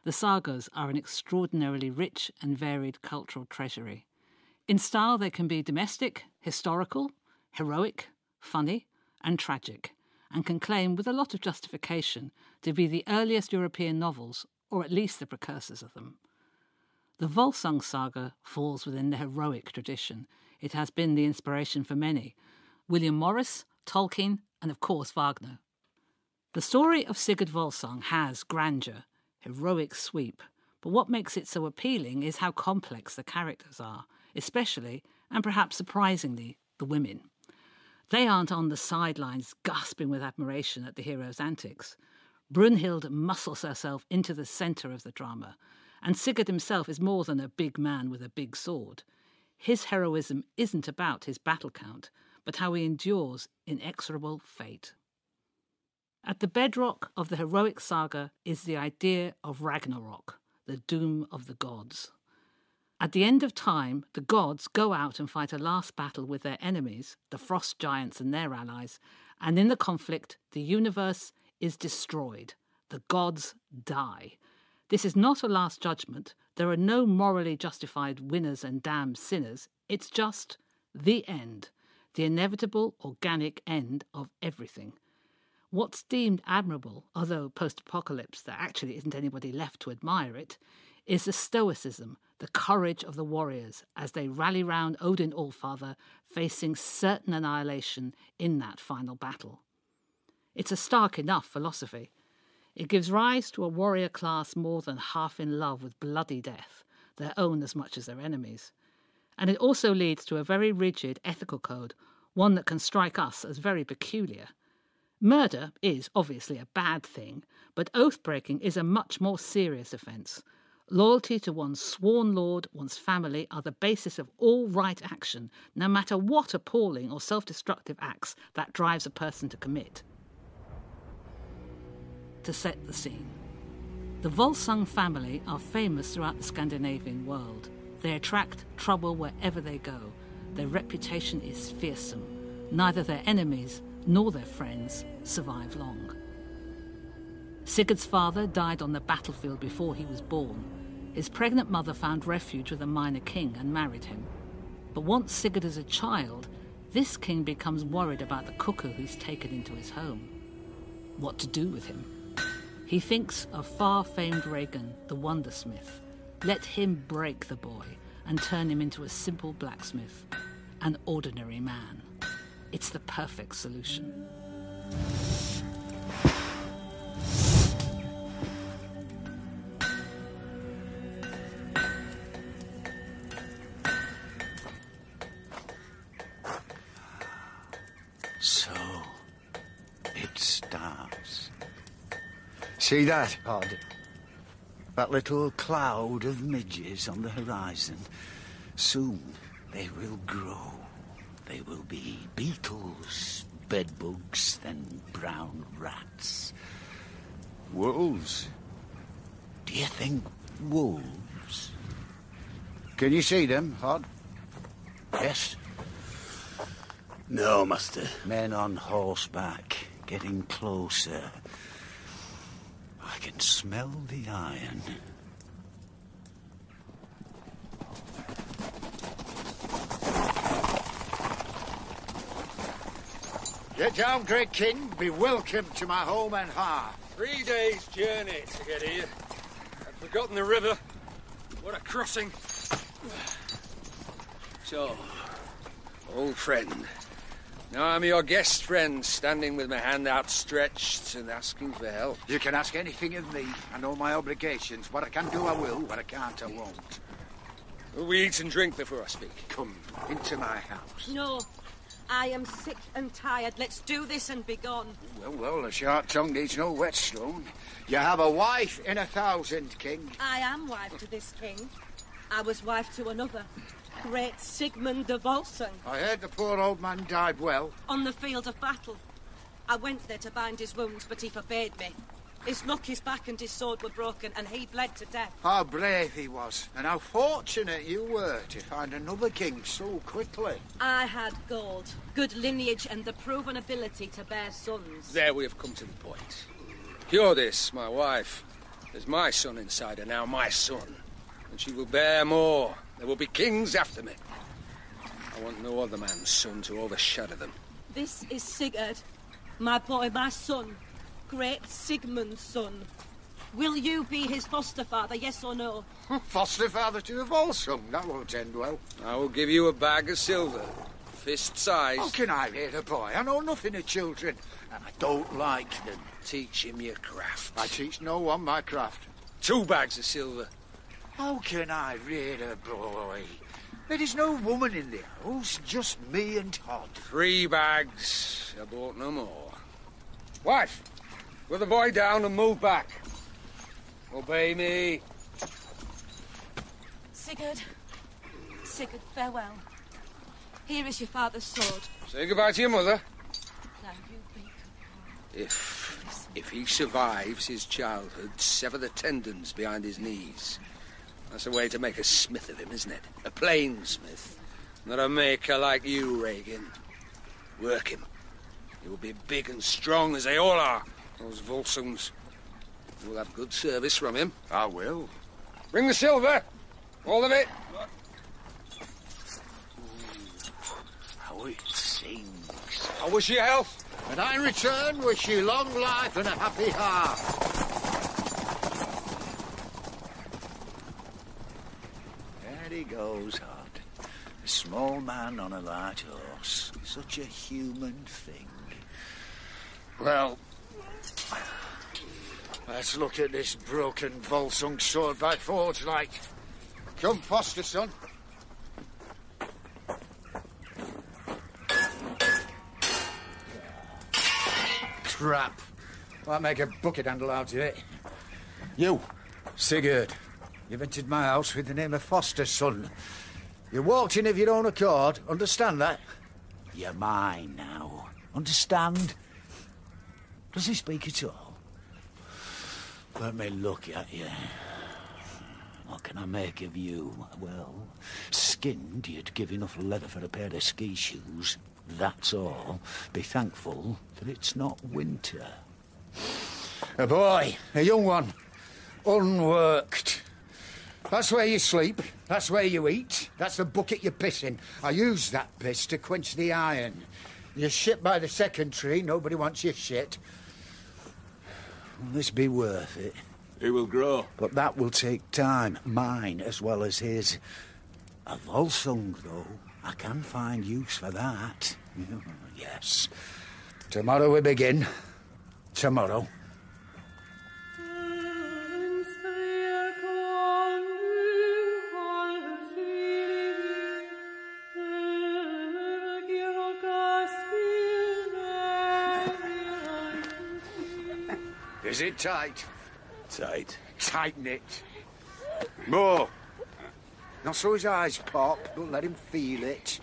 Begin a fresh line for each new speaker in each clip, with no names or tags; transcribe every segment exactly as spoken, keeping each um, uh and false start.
the sagas are an extraordinarily rich and varied cultural treasury. In style, they can be domestic, historical, heroic, funny, and tragic, and can claim with a lot of justification to be the earliest European novels, or at least the precursors of them. The Volsung saga falls within the heroic tradition. It has been the inspiration for many: William Morris, Tolkien, and of course Wagner. The story of Sigurd Volsung has grandeur, heroic sweep, but what makes it so appealing is how complex the characters are, especially, and perhaps surprisingly, the women. They aren't on the sidelines gasping with admiration at the hero's antics. Brunhild muscles herself into the centre of the drama, and Sigurd himself is more than a big man with a big sword. His heroism isn't about his battle count, but how he endures inexorable fate. At the bedrock of the heroic saga is the idea of Ragnarok, the doom of the gods. At the end of time, the gods go out and fight a last battle with their enemies, the frost giants and their allies, and in the conflict, the universe is destroyed. The gods die. This is not a last judgment. There are no morally justified winners and damned sinners. It's just the end, the inevitable organic end of everything. What's deemed admirable, although post-apocalypse there actually isn't anybody left to admire it, is the stoicism, the courage of the warriors as they rally round Odin Allfather, facing certain annihilation in that final battle. It's a stark enough philosophy. It gives rise to a warrior class more than half in love with bloody death, their own as much as their enemies. And it also leads to a very rigid ethical code, one that can strike us as very peculiar. Murder is obviously a bad thing, but oath-breaking is a much more serious offence. Loyalty to one's sworn lord, one's family, are the basis of all right action, no matter what appalling or self-destructive acts that drives a person to commit. To set the scene. The Volsung family are famous throughout the Scandinavian world. They attract trouble wherever they go. Their reputation is fearsome. Neither their enemies nor their friends survive long. Sigurd's father died on the battlefield before he was born. His pregnant mother found refuge with a minor king and married him. But once Sigurd is a child, this king becomes worried about the cuckoo he's taken into his home. What to do with him? He thinks of far-famed Regin, the wondersmith. Let him break the boy and turn him into a simple blacksmith, an ordinary man. It's the perfect solution.
So, it starts. See that, Pod? That little cloud of midges on the horizon. Soon they will grow. They will be beetles, bedbugs, then brown rats. Wolves? Do you think wolves? Can you see them, Hod? Yes? No, master. Men on horseback, getting closer. I can smell the iron. Get down, great king. Be welcome to my home and hearth.
Three days' journey to get here. I'd forgotten the river. What a crossing. So, old friend. Now I'm your guest friend, standing with my hand outstretched and asking for help.
You can ask anything of me. I know my obligations. What I can do, I will. What I can't, I won't.
Will we eat and drink before I speak?
Come into my house.
No. I am sick and tired. Let's do this and be gone.
Well, well, a sharp tongue needs no whetstone. You have a wife in a thousand, king.
I am wife to this king. I was wife to another. Great Sigmund de Volsung.
I heard the poor old man died well.
On the field of battle. I went there to bind his wounds, but he forbade me. His luck, his back and his sword were broken, and he bled to death.
How brave he was, and how fortunate you were to find another king so quickly.
I had gold, good lineage, and the proven ability to bear sons.
There we have come to the point. Theodis, my wife, There's my son inside her now, my son. And she will bear more. There will be kings after me. I want no other man's son to overshadow them.
This is Sigurd, my boy, my son. Great Sigmund's son. Will you be his foster father, yes or no?
Foster father to a Volsung, that won't end well.
I will give you a bag of silver, fist size.
How can I rear a boy? I know nothing of children, and I don't like them.
Teach him your craft.
I teach no one my craft.
Two bags of silver.
How can I rear a boy? There is no woman in the house, just me and Todd.
Three bags. I bought no more. Wife, put the boy down and move back. Obey me.
Sigurd. Sigurd, farewell. Here is your father's sword.
Say goodbye to your mother.
Now you be good.
If, if he survives his childhood, sever the tendons behind his knees. That's a way to make a smith of him, isn't it? A plain smith. Not a maker like you, Regan. Work him. He will be big and strong as they all are, those Volsungs. You will have good service from him.
I will.
Bring the silver. All of it.
How it sings.
I wish you health.
And I in return wish you long life and a happy heart.
There he goes, Hod. A small man on a large horse. Such a human thing.
Well, let's look at this broken Volsung sword by Forge Light. Come, foster son. Crap. I'll make a bucket handle out of it. You, Sigurd, you've entered my house with the name of foster son. You walked in of your own accord, understand that?
You're mine now. Understand? Does he speak at all? Let me look at you. What can I make of you? Well, skinned, you'd give enough leather for a pair of ski shoes. That's all. Be thankful that it's not winter.
A boy, a young one, unworked. That's where you sleep, that's where you eat, that's the bucket you piss in. I use that piss to quench the iron. You shit by the second tree, nobody wants your shit.
Will this be worth it?
It will grow.
But that will take time, mine as well as his. A Volsung, though, I can find use for that. Yes.
Tomorrow we begin. Tomorrow. Is it tight?
Tight.
Tighten it. More. Not so his eyes pop, but let him feel it.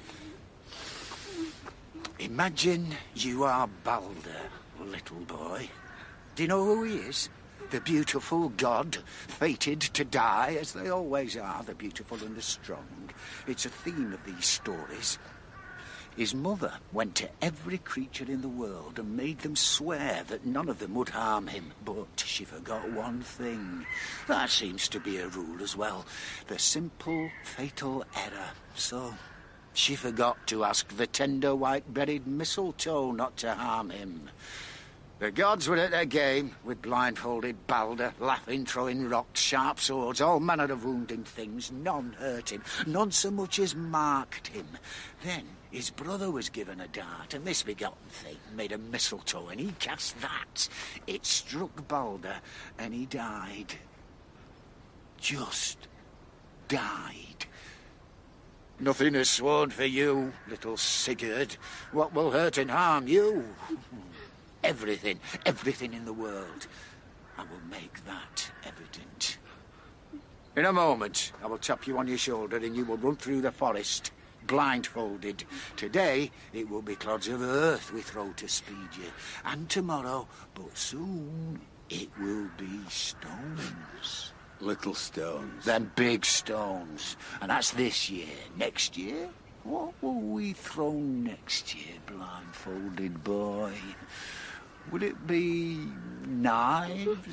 Imagine you are Balder, little boy. Do you know who he is? The beautiful god, fated to die, as they always are, the beautiful and the strong. It's a theme of these stories. His mother went to every creature in the world and made them swear that none of them would harm him. But she forgot one thing. That seems to be a rule as well. The simple, fatal error. So she forgot to ask the tender white-berried mistletoe not to harm him. The gods were at their game, with blindfolded Balder, laughing, throwing rocks, sharp swords, all manner of wounding things. None hurt him, none so much as marked him. Then his brother was given a dart, a misbegotten thing, made a mistletoe, and he cast that. It struck Balder, and he died. Just died. Nothing is sworn for you, little Sigurd. What will hurt and harm you? Everything, everything in the world. I will make that evident. In a moment, I will tap you on your shoulder and you will run through the forest, blindfolded. Today, it will be clods of earth we throw to speed you. And tomorrow, but soon, it will be stones.
Little stones.
Them big stones. And that's this year. Next year? What will we throw next year, blindfolded boy? Would it be knives?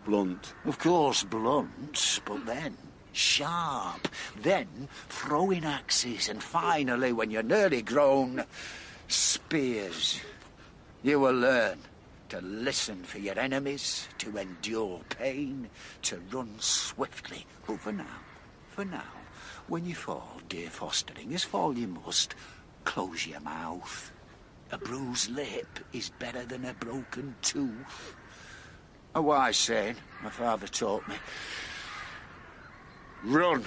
Blunt.
Of course, blunt, but then sharp. Then throwing axes, and finally, when you're nearly grown, spears. You will learn to listen for your enemies, to endure pain, to run swiftly. But for now, for now, when you fall, dear fosterling, as fall you must, close your mouth. A bruised lip is better than a broken tooth. A wise saying my father taught me. Run.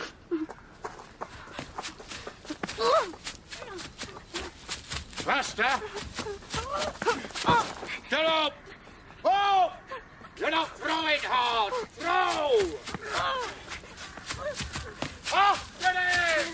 Faster! Get up! Oh! You're not throwing hard! Throw! Off to it!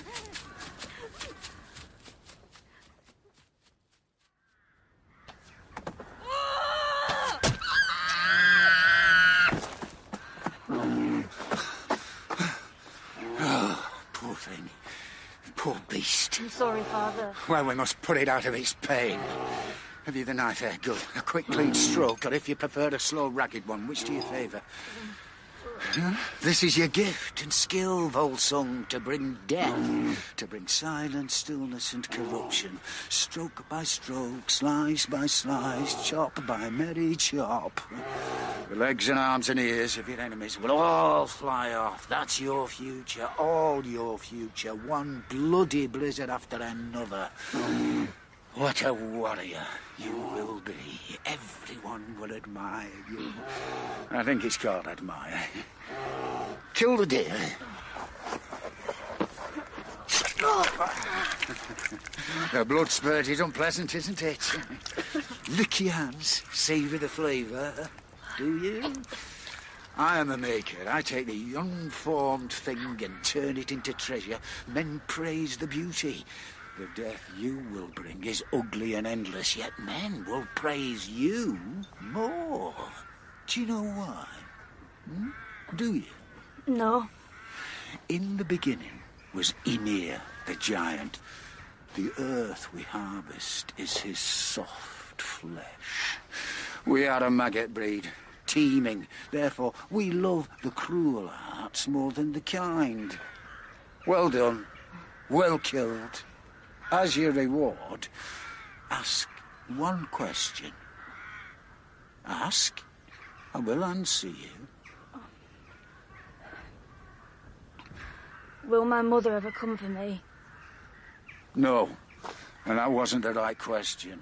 Poor thing. Poor beast.
I'm sorry, Father.
Well, we must put it out of its pain. Have you the knife there? Good. A quick, clean stroke, or if you prefer a slow, ragged one, which do you favour? Huh? This is your gift and skill, Volsung, to bring death, to bring silence, stillness and corruption. Stroke by stroke, slice by slice, chop by merry chop. The legs and arms and ears of your enemies will all fly off. That's your future, all your future. One bloody blizzard after another. What a warrior you will be. Everyone will admire you. I think it's called admire. Kill the deer. The blood spurt is unpleasant, isn't it? Lick your hands, savour the flavour. Do you? I am a maker. I take the unformed thing and turn it into treasure. Men praise the beauty. The death you will bring is ugly and endless, yet men will praise you more. Do you know why? Hmm? Do you?
No.
In the beginning was Ymir, the giant. The earth we harvest is his soft flesh. We are a maggot breed, teeming. Therefore, we love the cruel arts more than the kind. Well done. Well killed. As your reward, ask one question. Ask, I will answer you.
Will my mother ever come for me?
No, and that wasn't the right question.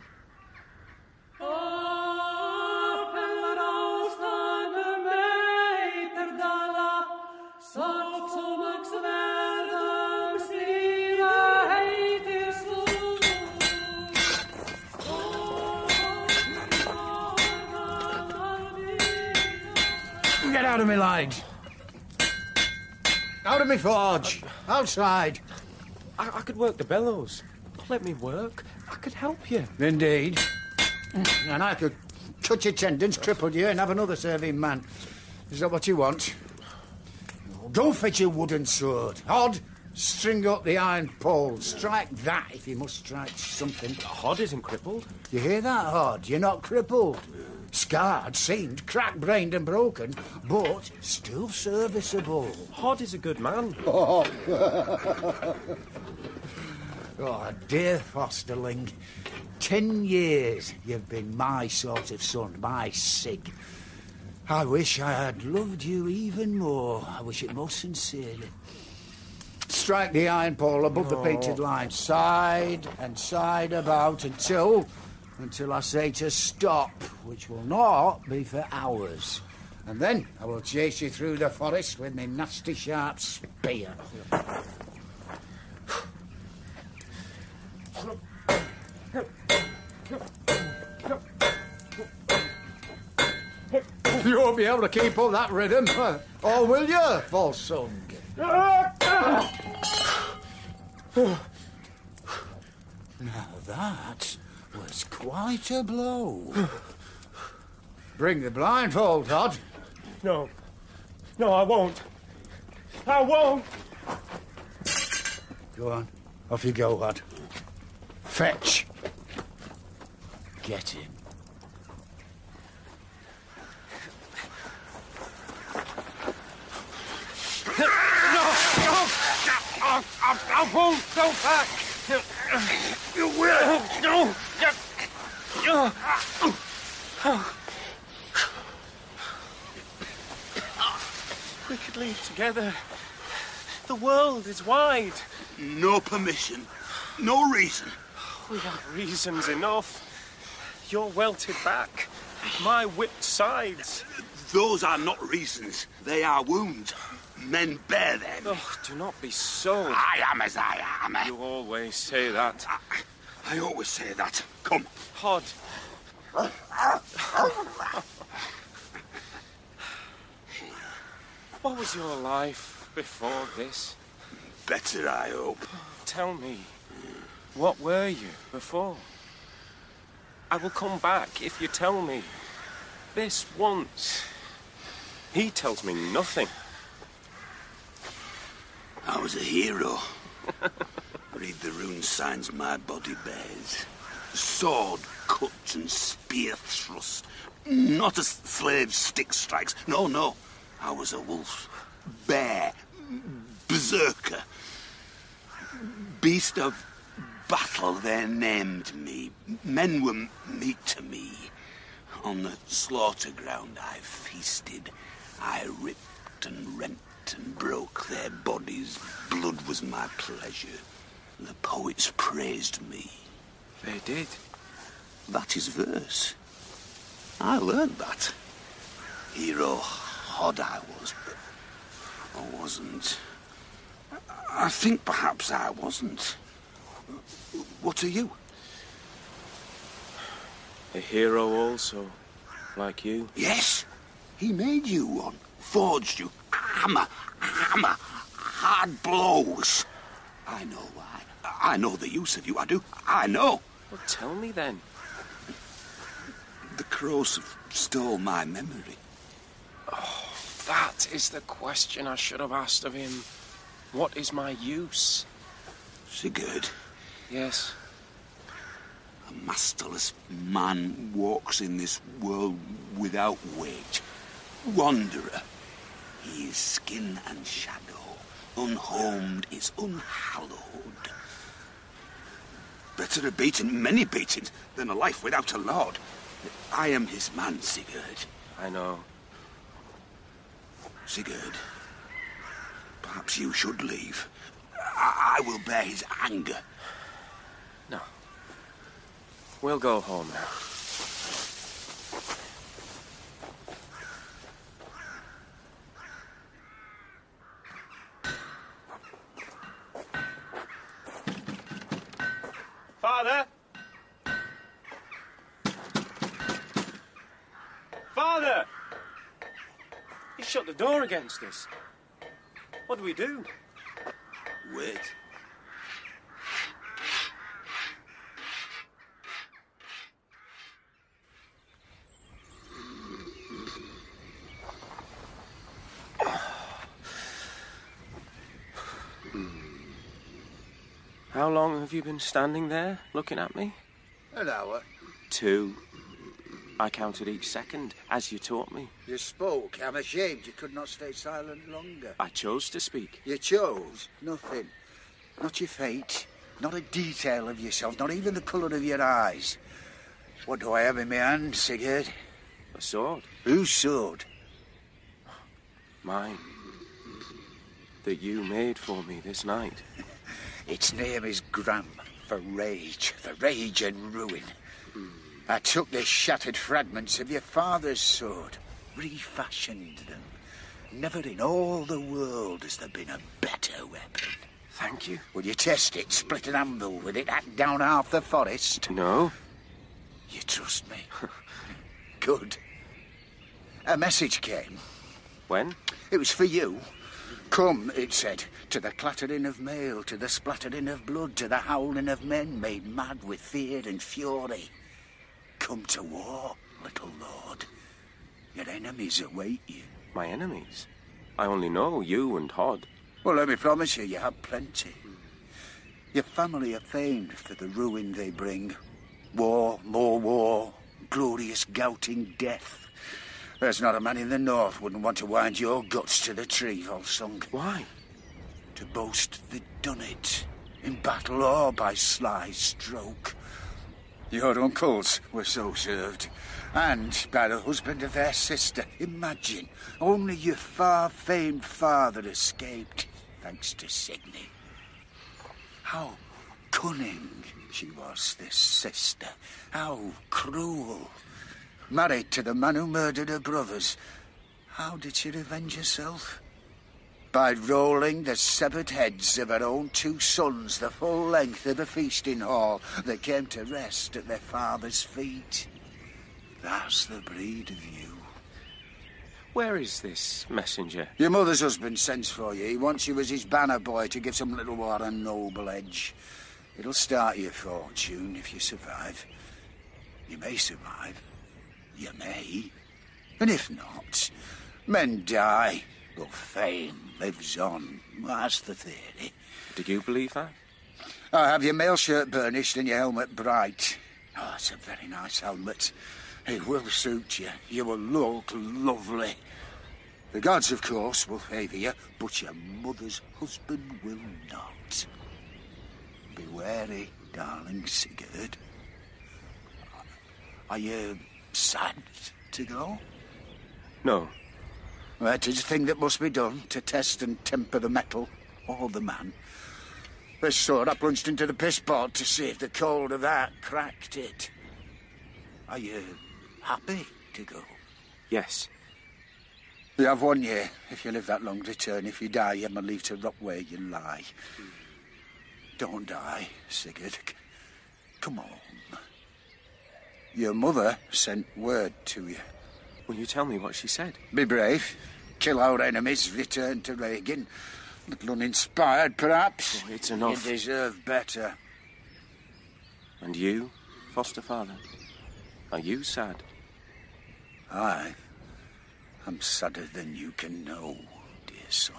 Get out of me, lad. Out of me forge. Outside.
I, I could work the bellows. Let me work. I could help you.
Indeed. And I could cut your tendons, cripple you, and have another serving man. Is that what you want? Go fetch your wooden sword. Hod, string up the iron pole. Strike that if you must strike something.
Hod isn't crippled.
You hear that, Hod? You're not crippled. Scarred, seamed, crack-brained and broken, but still serviceable.
Hod is a good man.
Oh, oh dear fosterling. Ten years you've been my sort of son, my Sig. I wish I had loved you even more. I wish it most sincerely. Strike the iron pole above oh. the painted line, side and side about until... until I say to stop, which will not be for hours. And then I will chase you through the forest with my nasty sharp spear. You won't be able to keep up that rhythm, or will you, Volsung? Now that was quite a blow. Bring the blindfold, Hod.
No. No, I won't. I won't.
Go on. Off you go, Hod. Fetch. Get him.
No! No! I, I, I won't go back!
You will!
No! We could leave together. The world is wide.
No permission. No reason.
We have reasons enough. Your welted back, my whipped sides.
Those are not reasons. They are wounds. Men bear them.
Oh, do not be so.
I am as I am.
You always say that.
I, I always say that. Come.
Hod. What was your life before this?
Better, I hope.
Tell me, what were you before? I will come back if you tell me. This once. He tells me nothing.
I was a hero. Read the rune signs my body bears. Sword cut and spear thrust. Not a slave's stick strikes. No, no. I was a wolf. Bear. Berserker. Beast of battle, they named me. Men were meat to me. On the slaughter ground I feasted. I ripped and rent and broke their bodies. Blood was my pleasure. The poets praised me.
They did.
That is verse. I learned that. Hero Hod I was, but I wasn't. I think perhaps I wasn't. What are you?
A hero also, like you.
Yes, he made you one. Forged you. Hammer, hammer, hard blows. I know why. I know the use of you, I do. I know.
Well, tell me then.
The crows have stole my memory.
Oh, that is the question I should have asked of him. What is my use?
Sigurd.
Yes.
A masterless man walks in this world without wage. Wanderer. He is skin and shadow. Unhomed is unhallowed. Better a beating, many beatings, than a life without a lord. I am his man, Sigurd.
I know.
Sigurd, perhaps you should leave. I, I will bear his anger.
No. We'll go home now. Father! Father! He shut the door against us. What do we do?
Wait.
How long have you been standing there, looking at me?
An hour.
Two. I counted each second, as you taught me.
You spoke. I'm ashamed you could not stay silent longer.
I chose to speak.
You chose nothing. Not your fate. Not a detail of yourself. Not even the colour of your eyes. What do I have in my hand, Sigurd?
A sword.
Whose sword?
Mine. That you made for me this night.
Its name is Gram, for rage, for rage and ruin. Mm. I took the shattered fragments of your father's sword, refashioned them. Never in all the world has there been a better weapon.
Thank you.
Will you test it, split an anvil with it, hack down half the forest?
No.
You trust me? Good. A message came.
When?
It was for you. Come, it said, to the clattering of mail, to the splattering of blood, to the howling of men made mad with fear and fury. Come to war, little lord. Your enemies await you.
My enemies? I only know you and Hod.
Well, let me promise you, you have plenty. Your family are famed for the ruin they bring. War, more war, glorious gouting death. There's not a man in the north wouldn't want to wind your guts to the tree, Volsung.
Why?
To boast they'd done it, in battle or by sly stroke. Your uncles were so served, and by the husband of their sister. Imagine, only your far-famed father escaped, thanks to Signy. How cunning she was, this sister. How cruel. Married to the man who murdered her brothers. How did she revenge herself? By rolling the severed heads of her own two sons the full length of a feasting hall that came to rest at their father's feet. That's the breed of you.
Where is this messenger?
Your mother's husband sends for you. He wants you as his banner boy to give some little war a noble edge. It'll start your fortune if you survive. You may survive. You may. And if not, men die, but fame lives on. That's the theory.
Do you believe that?
I'll have your mail shirt burnished and your helmet bright. Oh, it's a very nice helmet. It will suit you. You will look lovely. The gods, of course, will favour you, but your mother's husband will not. Be wary, darling Sigurd. Are you sad to go?
No.
Well, it is a thing that must be done to test and temper the metal or the man. This sword I plunged into the piss pot to see if the cold of that cracked it. Are you happy to go?
Yes.
You have one year. If you live that long, return. If you die, you have my leave to rot where you lie. Don't die, Sigurd. C- Come on. Your mother sent word to you.
Will you tell me what she said?
Be brave. Kill our enemies. Return to Reagan. A little uninspired, perhaps.
Oh, it's enough.
You deserve better.
And you, foster father? Are you sad?
I am sadder than you can know, dear son.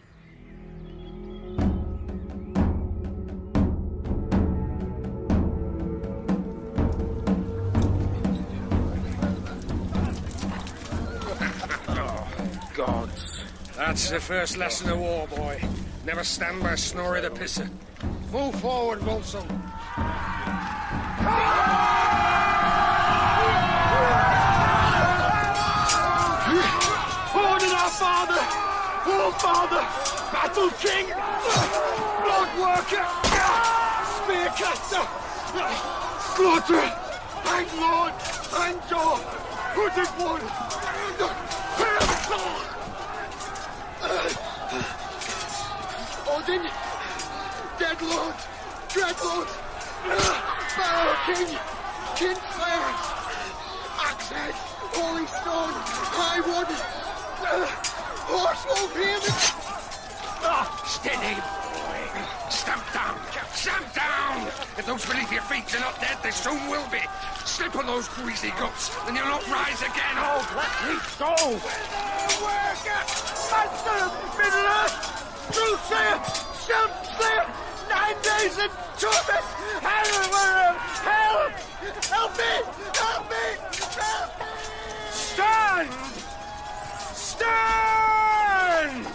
Gods. That's the first lesson of war, boy. Never stand by Snorri the Pisser. Move forward, Volsung.
Odin, our father! All father! Battle king! Blood worker! Spear caster! Slaughter! Hang lord! Hang jaw! Hooded one! Odin! Dead lord! Dread lord! Barrow king! Kinslayer! Axehead! Holy stone! High wood! Horse wolf here!
Ah, steady, boy. Stamp down! Stamp down! If those beneath your feet are not dead, they soon will be. Slip on those greasy guts, and you'll not rise again.
Oh, let me go! Worker! Master of Middle-earth! Truth-sayer! Self-slayer! Nine days in torment! Hell! Help! Help me! Help me! Help me! Stand! Stand!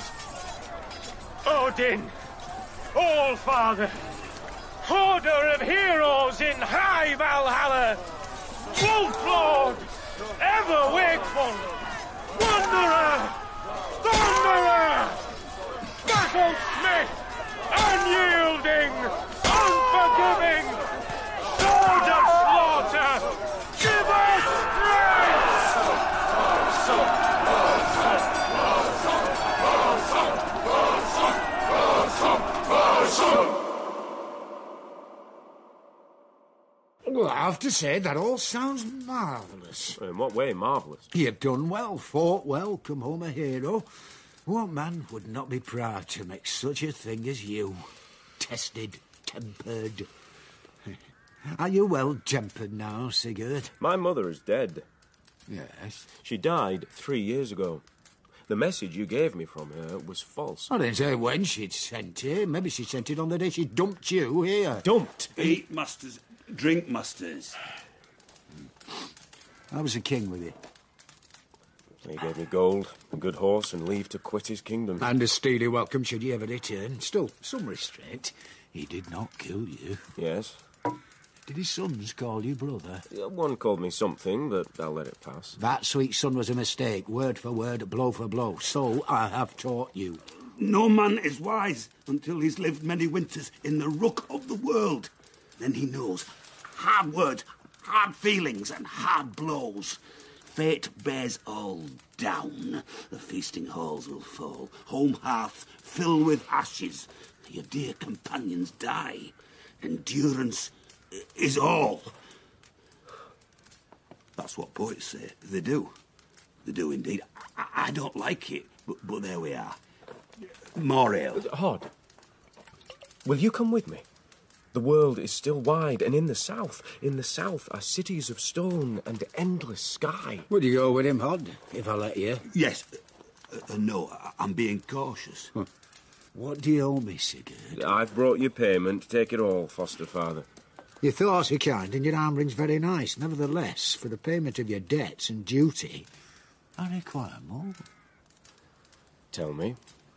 Odin! All-Father! Order of heroes in high Valhalla! Wolf-Lord! Ever wakeful! Wanderer! Thunderer! Battlesmith! Unyielding! Unforgiving! Sword of slaughter! Give us
Well, I have to say, that all sounds marvellous.
In what way, marvellous?
You've done well, fought well, come home a hero. What man would not be proud to make such a thing as you? Tested, tempered. Are you well-tempered now, Sigurd?
My mother is dead.
Yes.
She died three years ago. The message you gave me from her was false.
I didn't say when she'd sent it. Maybe she sent it on the day she dumped you here.
Dumped?
Eat musters, drink musters.
I was a king with you.
He gave me gold, a good horse, and leave to quit his kingdom.
And a steely welcome should you ever return. Still, some restraint. He did not kill you.
Yes.
Did his sons call you brother?
Yeah, one called me something, but I'll let it pass.
That sweet son was a mistake. Word for word, blow for blow. So I have taught you.
No man is wise until he's lived many winters in the ruck of the world. Then he knows hard words, hard feelings, and hard blows. Fate bears all down. The feasting halls will fall. Home hearth fill with ashes. Your dear companions die. Endurance is all. That's what poets say. They do. They do indeed. I, I don't like it, but, but there we are. More ale.
Hod, will you come with me? The world is still wide, and in the south, in the south are cities of stone and endless sky.
Would you go with him, Hod, if I let you?
Yes. Uh, uh, no, I, I'm being cautious.
Huh. What do you owe me, Sigurd?
I've brought you payment. Take it all, foster father.
Your thoughts are kind, and your arm ring's very nice. Nevertheless, for the payment of your debts and duty, I require more.
Tell me.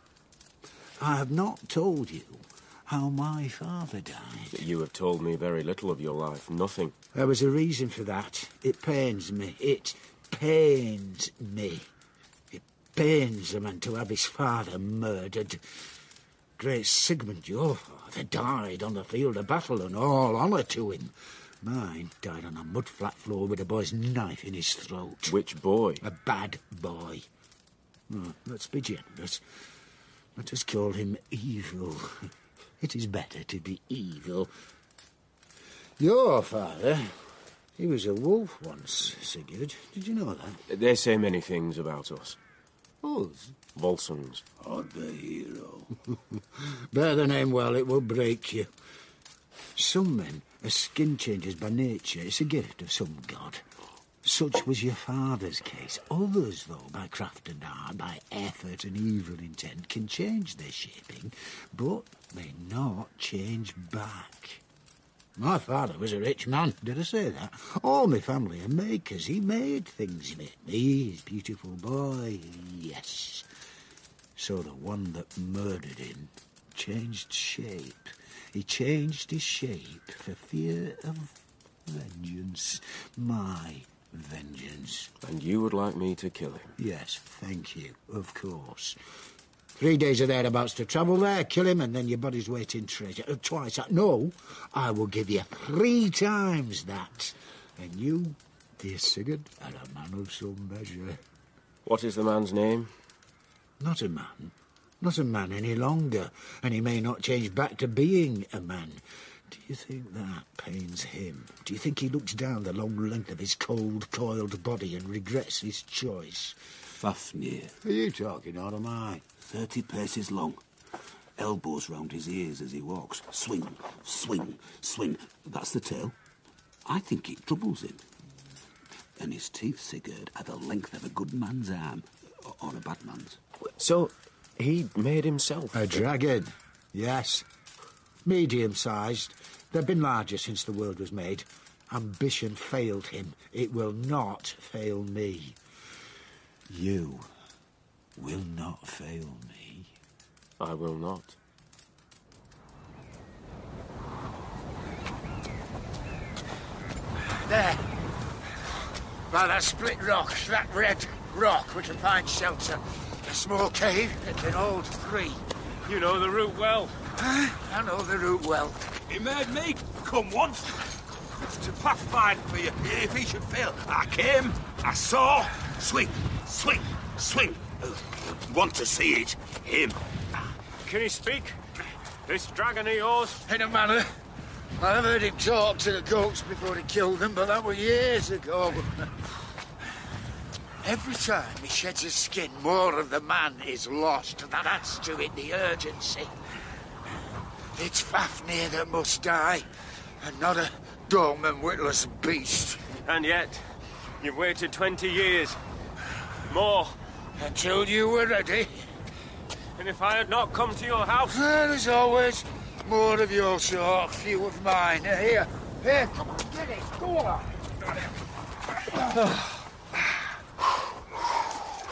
I have not told you how my father died.
You have told me very little of your life. Nothing.
There was a reason for that. It pains me. It pains me. It pains a man to have his father murdered. Great Sigmund, your father, died on the field of battle, and all honour to him. Mine died on a mud-flat floor with a boy's knife in his throat.
Which boy?
A bad boy. Oh, let's be generous. Let us call him evil. It is better to be evil. Your father, he was a wolf once, Sigurd. Did you know that?
They say many things about us.
Us?
Volsungs.
Oh, the hero.
Bear the name well, it will break you. Some men are skin changers by nature. It's a gift of some god. Such was your father's case. Others, though, by craft and art, by effort and evil intent, can change their shaping, but may not change back. My father was a rich man, did I say that? All my family are makers. He made things. He made me, his beautiful boy, yes. So the one that murdered him changed shape. He changed his shape for fear of vengeance. My vengeance.
And you would like me to kill him?
Yes, thank you, of course. Three days or thereabouts to travel there, kill him, and then your body's weight in treasure. Uh, twice that. No, I will give you three times that. And you, dear Sigurd, are a man of some measure.
What is the man's name?
Not a man. Not a man any longer. And he may not change back to being a man. Do you think that pains him? Do you think he looks down the long length of his cold, coiled body and regrets his choice?
Fafnir.
Are you talking, or am I?
Thirty paces long. Elbows round his ears as he walks. Swing, swing, swing. That's the tail. I think it troubles him. And his teeth, Sigurd, are the length of a good man's arm. Or a bad man's.
So, he made himself
a dragon, yes. Medium-sized. They've been larger since the world was made. Ambition failed him. It will not fail me. You will not fail me.
I will not.
There. By that split rock, that red rock, we can find shelter. A small cave, it can hold three.
You know the route well.
I know the route well.
He made me come once to pathfind for you. If he should fail, I came, I saw, swing, swing, swing. Uh, want to see it, him.
Can he speak? This dragon of yours?
In a manner. I've heard him talk to the goats before he killed them, but that was years ago. Every time he sheds his skin, more of the man is lost. That adds to it the urgency. It's Fafnir that must die, and not a dumb and witless beast.
And yet, you've waited twenty years. More.
Until you were ready.
And if I had not come to your house...
There's always more of your sort, few of mine. Here, here, come on, get it, go on.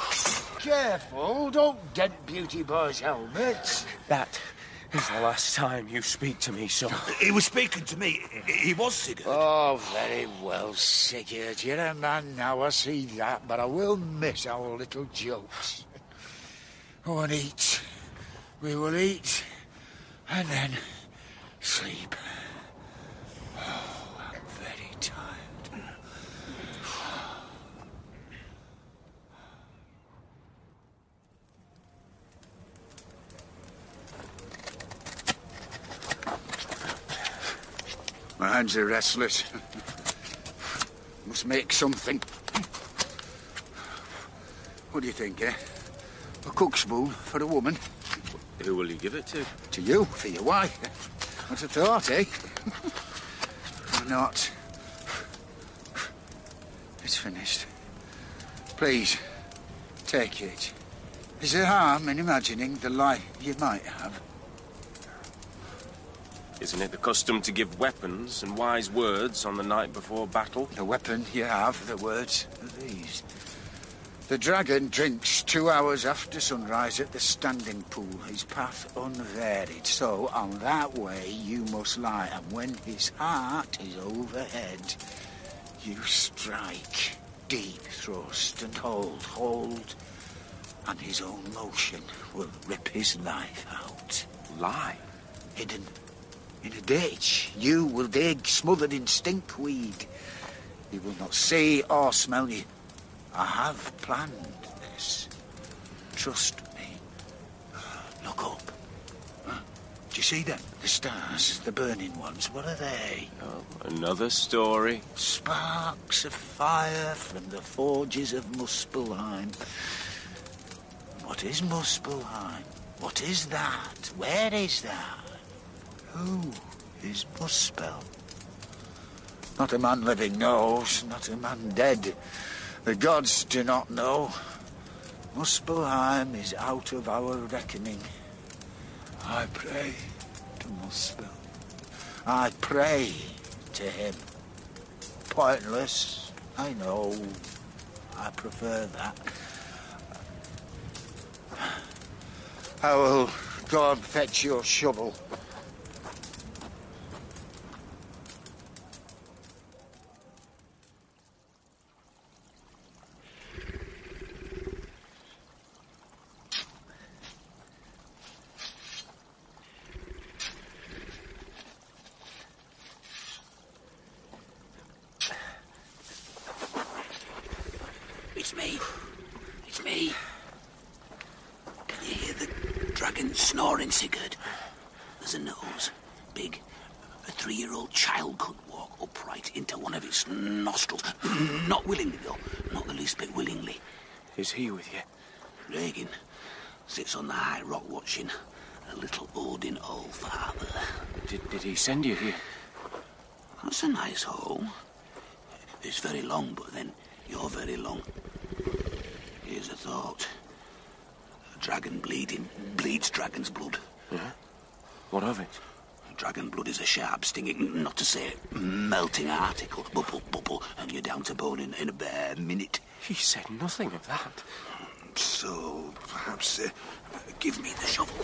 Careful, don't dent Beauty Boy's helmet.
That is the last time you speak to me, son.
He was speaking to me. He was Sigurd.
Oh, very well, Sigurd. You're a man now, I see that, but I will miss our little jokes. Go and eat. We will eat, and then sleep. Oh, I'm very tired. My hands are restless. Must make something. What do you think, eh? A cook spoon for a woman?
Who will you give it to?
To you, for your wife. What a thought, eh? Or not. It's finished. Please, take it. Is there harm in imagining the life you might have?
Isn't it the custom to give weapons and wise words on the night before battle?
The weapon you have, the words are these. The dragon drinks two hours after sunrise at the standing pool, his path unvaried. So on that way you must lie, and when his heart is overhead, you strike. Deep thrust and hold, hold, and his own motion will rip his life out.
Lie?
Hidden in a ditch. You will dig, smothered in stinkweed. He will not see or smell you. I have planned this. Trust me. Look up. Huh? Do you see them? The stars, the burning ones. What are they?
Oh, another story.
Sparks of fire from the forges of Muspelheim. What is Muspelheim? What is that? Where is that? Who is Muspel? Not a man living knows, not a man dead. The gods do not know. Muspelheim is out of our reckoning. I pray to Muspel. I pray to him. Pointless, I know. I prefer that. How will God fetch your shovel?
It's me. It's me. Can you hear the dragon snoring, Sigurd? There's a nose. Big. A three-year-old child could walk upright into one of its nostrils. Not willingly, though. Not the least bit willingly.
Is he with you?
Regin sits on the high rock watching. A little Odin All-Father.
Did, did he send you here?
That's a nice home. It's very long, but then you're very long. Here's a thought. A dragon bleeding bleeds dragon's blood.
Yeah? What of it?
Dragon blood is a sharp, stinging, not to say melting article. Bubble, bubble, and you're down to bone in, in a bare minute.
He said nothing of that.
So, perhaps, uh, give me the shovel.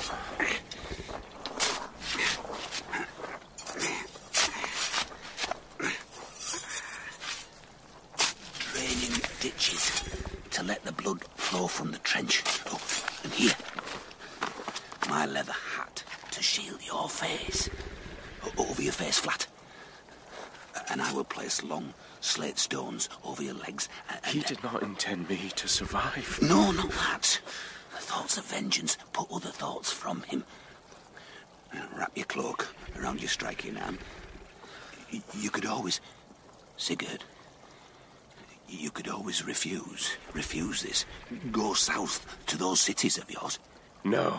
Draining ditches to let the blood flow from the trench. Oh, and here, my leather hat to shield your face. O- over your face flat. And I will place long slate stones over your legs. And,
he did not intend me to survive.
No, not that. The thoughts of vengeance put other thoughts from him. Wrap your cloak around your striking arm. Y- you could always... Sigurd, you could always refuse. Refuse this. Go south to those cities of yours.
No.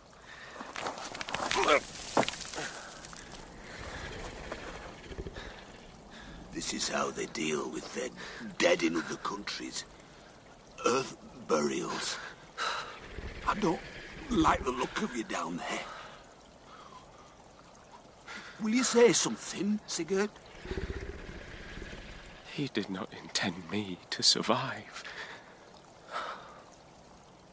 This is how they deal with their dead in other countries. Earth burials. I don't like the look of you down there. Will you say something, Sigurd?
He did not intend me to survive.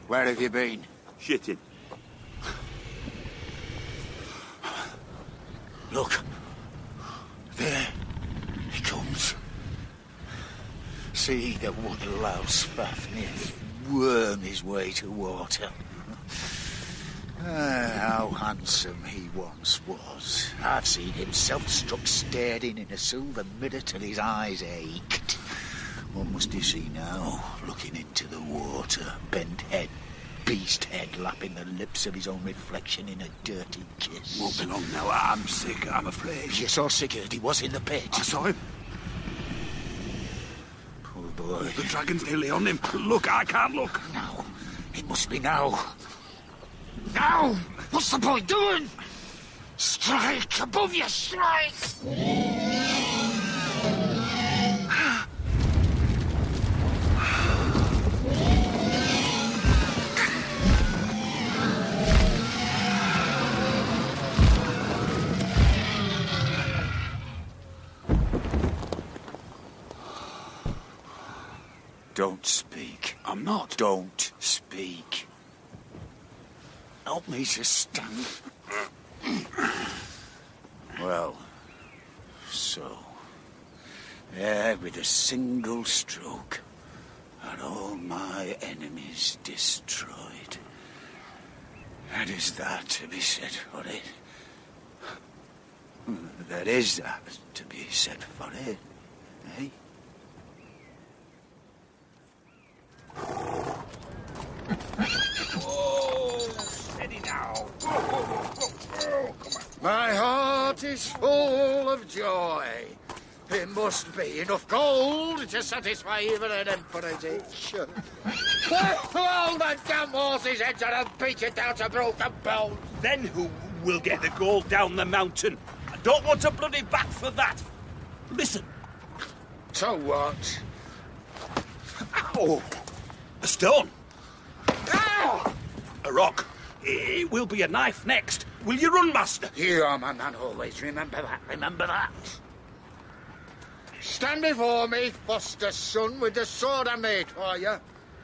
Where have you been?
Shitting.
Look. There he comes. See the woodlouse Fafnir worm his way to water. Ah, how handsome he once was. I've seen him self-struck staring in a silver mirror till his eyes ached. What must he see now, looking into the water, bent head, beast head, lapping the lips of his own reflection in a dirty kiss?
Won't be long now. I'm sick, I'm afraid.
You saw Sigurd, he was in the pit.
I saw him.
Poor boy.
The dragon's nearly on him. Look, I can't look.
Now. It must be now. Now! What's the boy doing? Strike! Above you, strike! Don't speak.
I'm not.
Don't speak. Help me to stand. Well, so. Yeah, with a single stroke, are all my enemies destroyed. And is that to be said for it? There is that to be said for it, eh? My heart is full of joy. There must be enough gold to satisfy even an emperor's itch. All the damn horses' heads are and beat it down to broken bones.
Then who will get the gold down the mountain? I don't want a bloody back for that. Listen.
So what?
Ow! A stone.
Ow!
A rock. It will be a knife next. Will you run, master?
You are my man always. Remember that. Remember that. Stand before me, foster son, with the sword I made for you.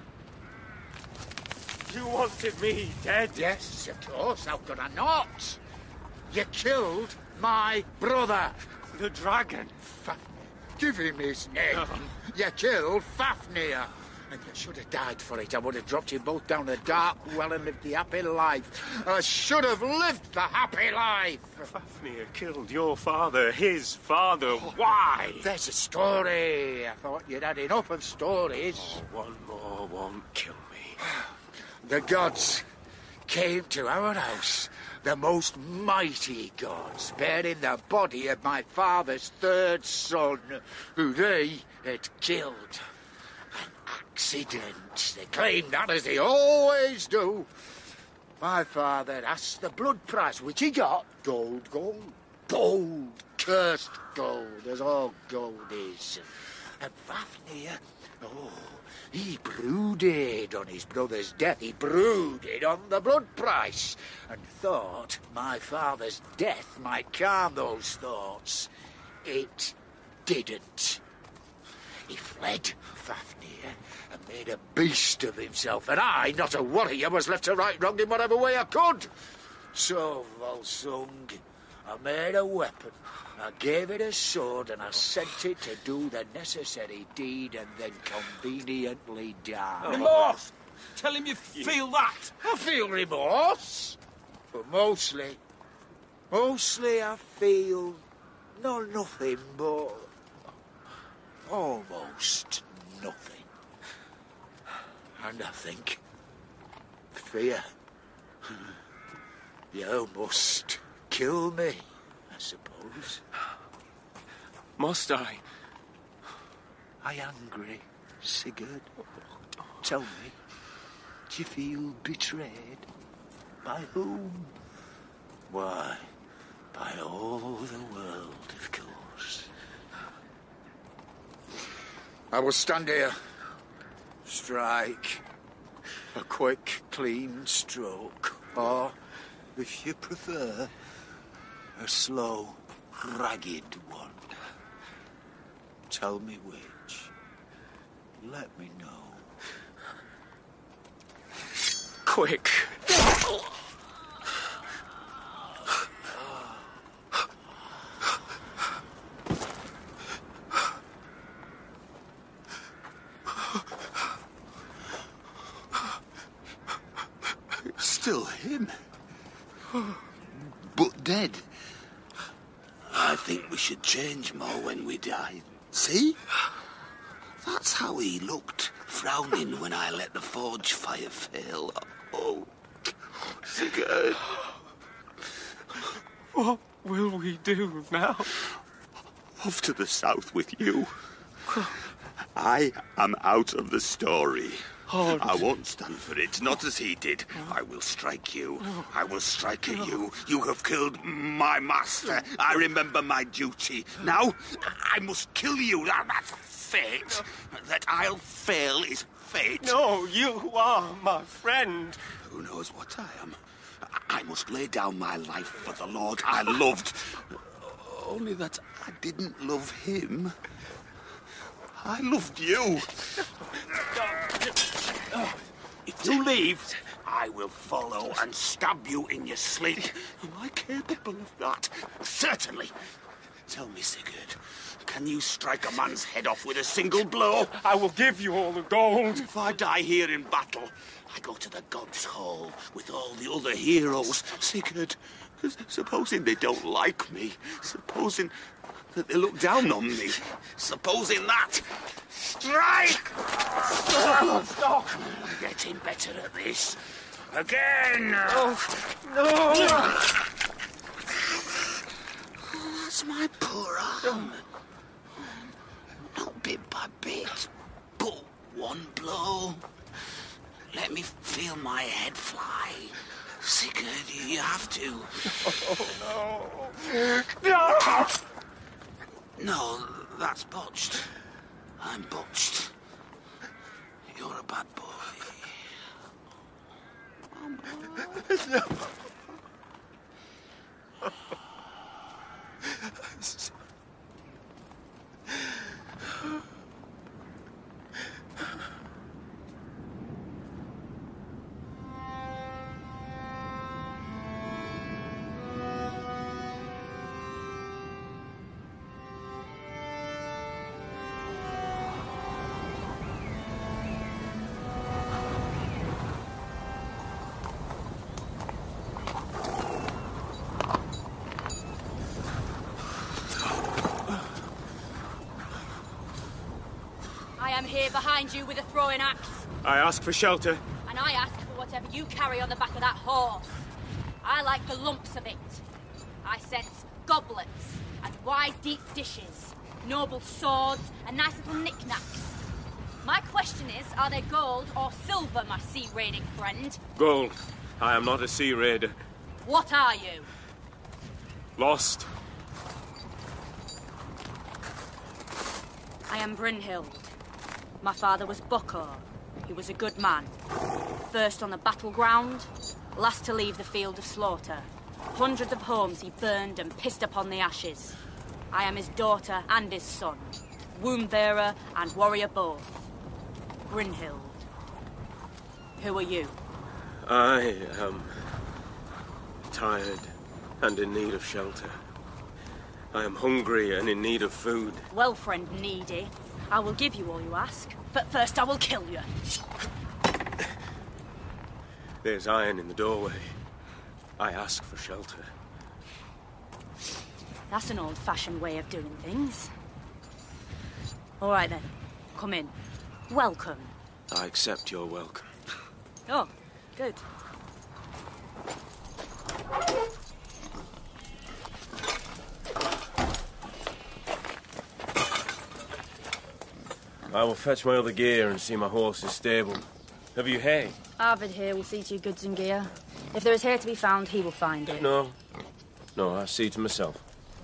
You wanted me dead?
Yes, of course. How could I not? You killed my brother.
The dragon.
Fafnir. Give him his name.
No.
You killed Fafnir. And you should have died for it. I would have dropped you both down the dark well and lived the happy life. I should have lived the happy life.
Fafnir killed your father, his father. Why?
There's a story. I thought you'd had enough of stories.
Oh, one more won't kill me.
The gods came to our house. The most mighty gods, bearing the body of my father's third son, who they had killed. Accident. They claimed that, as they always do. My father asked the blood price, which he got. Gold, gold, gold. Cursed gold, as all gold is. And Fafnir, oh, he brooded on his brother's death. He brooded on the blood price and thought my father's death might calm those thoughts. It didn't. He fled, Fafnir, and made a beast of himself, and I, not a warrior, was left to right wrong in whatever way I could. So, Volsung, I made a weapon, I gave it a sword, and I sent it to do the necessary deed and then conveniently die.
Remorse! Tell him you feel that.
I feel remorse, but mostly, mostly I feel no nothing but almost nothing. And I think fear. You must kill me, I suppose.
Must I?
Are you hungry, Sigurd? Tell me, do you feel betrayed? By whom? Why, by all the world, of course. I will stand here. Strike. A quick, clean stroke. Or, if you prefer, a slow, ragged one. Tell me which. Let me know.
quick.
It's still him. But dead. I think we should change more when we die. See? That's how he looked, frowning when I let the forge fire fail. Oh, Sigurd.
What will we do now?
Off to the south with you. I am out of the story.
Oh,
I won't stand for it, not as he did. I will strike you. I will strike at you. You have killed my master. I remember my duty. Now, I must kill you. That, that's fate. That I'll fail is fate.
No, you are my friend.
Who knows what I am? I must lay down my life for the Lord I loved. Only that I didn't love him. I loved you. If you leave, I will follow and stab you in your sleep. Am I capable of that? Certainly. Tell me, Sigurd, can you strike a man's head off with a single blow?
I will give you all the gold.
If I die here in battle, I go to the God's Hall with all the other heroes. Sigurd, supposing they don't like me, supposing that they look down on me, supposing that... Strike! Stop! Stop! I'm getting better at this. Again!
Oh, no!
That's my poor arm. Not bit by bit, but one blow. Let me feel my head fly. Sigurd, you have to.
Oh, no! No!
No, that's botched. I'm botched. You're a bad boy.
No.
I am here behind you with a throwing axe.
I ask for shelter.
And I ask for whatever you carry on the back of that horse. I like the lumps of it. I sense goblets and wide, deep dishes, noble swords and nice little knickknacks. My question is, are they gold or silver, my sea-raiding friend?
Gold. I am not a sea raider.
What are you?
Lost.
I am Brynhild. My father was Buckor. He was a good man. First on the battleground, last to leave the field of slaughter. Hundreds of homes he burned and pissed upon the ashes. I am his daughter and his son, womb-bearer and warrior both. Brynhild. Who are you?
I am tired and in need of shelter. I am hungry and in need of food.
Well, friend Needy, I will give you all you ask, but first I will kill you.
There's iron in the doorway. I ask for shelter.
That's an old-fashioned way of doing things. All right, then. Come in. Welcome.
I accept your welcome.
Oh, good.
I will fetch my other gear and see my horse's stable. Have you hay?
Arvid here will see to your goods and gear. If there is hay to be found, he will find it.
No. No, I see to myself.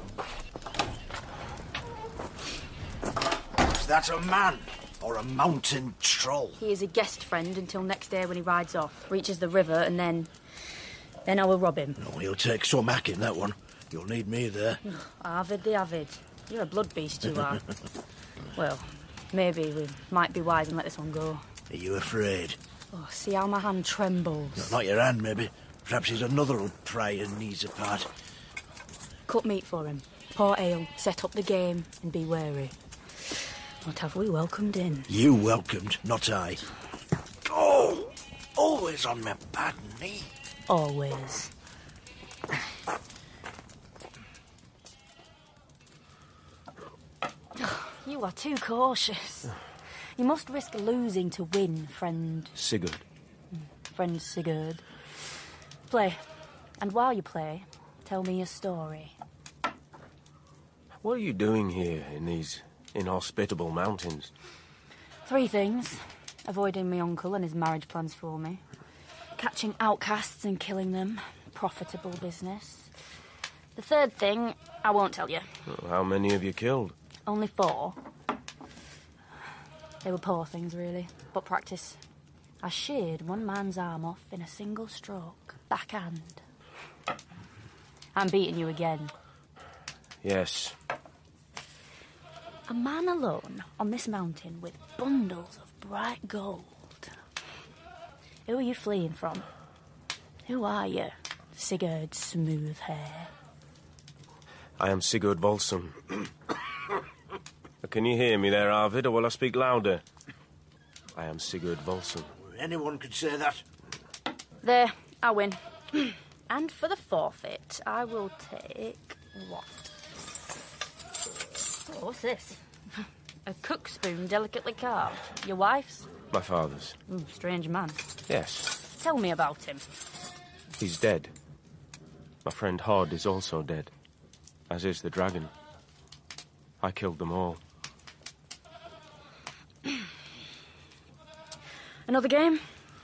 Is that a man or a mountain troll?
He is a guest friend until next day when he rides off, reaches the river, and then... Then I will rob him.
No, he'll take some hacking, that one. You'll need me there.
Arvid the Avid. You're a blood beast, you are. Well, maybe we might be wise and let this one go.
Are you afraid?
Oh, see how my hand trembles.
No, not your hand, maybe. Perhaps he's another who'd pry your knees apart.
Cut meat for him. Pour ale, set up the game, and be wary. What have we welcomed in?
You welcomed, not I. Oh! Always on my bad knee.
Always. You are too cautious. You must risk losing to win, friend...
Sigurd.
Friend Sigurd. Play. And while you play, tell me your story.
What are you doing here in these inhospitable mountains?
Three things. Avoiding my uncle and his marriage plans for me. Catching outcasts and killing them. Profitable business. The third thing, I won't tell you.
Well, how many have you killed?
Only four. They were poor things, really, but practice. I sheared one man's arm off in a single stroke, backhand. I'm beating you again.
Yes.
A man alone on this mountain with bundles of bright gold. Who are you fleeing from? Who are you, Sigurd Smooth Hair?
I am Sigurd Volsung. Can you hear me there, Arvid, or will I speak louder? I am Sigurd Volsung.
Anyone could say that.
There, I win. And for the forfeit, I will take... what? Oh, what's this? A cook spoon delicately carved. Your wife's?
My father's.
Mm, strange man.
Yes.
Tell me about him.
He's dead. My friend Hod is also dead, as is the dragon. I killed them all.
Another game?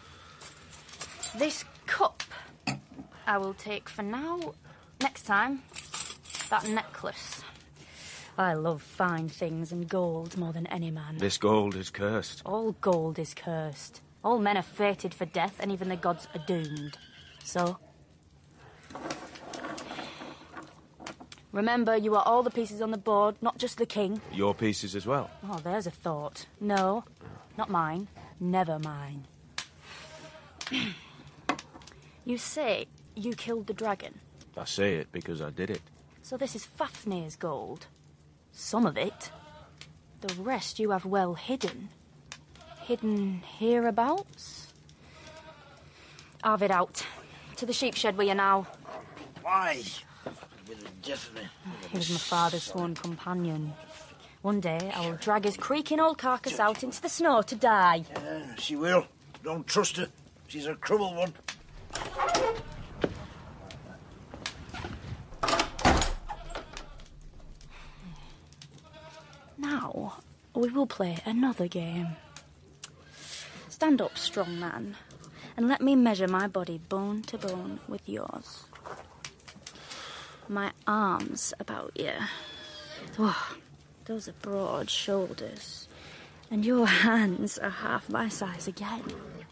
This cup I will take for now. Next time, that necklace. I love fine things and gold more than any man.
This gold is cursed.
All gold is cursed. All men are fated for death, and even the gods are doomed. So... remember, you are all the pieces on the board, not just the king.
Your pieces as well?
Oh, there's a thought. No, not mine. Never mine. You say you killed the dragon?
I say it because I did it.
So this is Fafnir's gold. Some of it. The rest you have well hidden. Hidden hereabouts? Arvid out. To the sheep shed where you now.
Why? With a definite...
He was my father's sworn companion. One day I will drag his creaking old carcass out into the snow to die.
Yeah, she will. Don't trust her. She's a cruel one.
Now, we will play another game. Stand up, strong man, and let me measure my body bone to bone with yours. My arms about you. Oh, those are broad shoulders. And your hands are half my size again.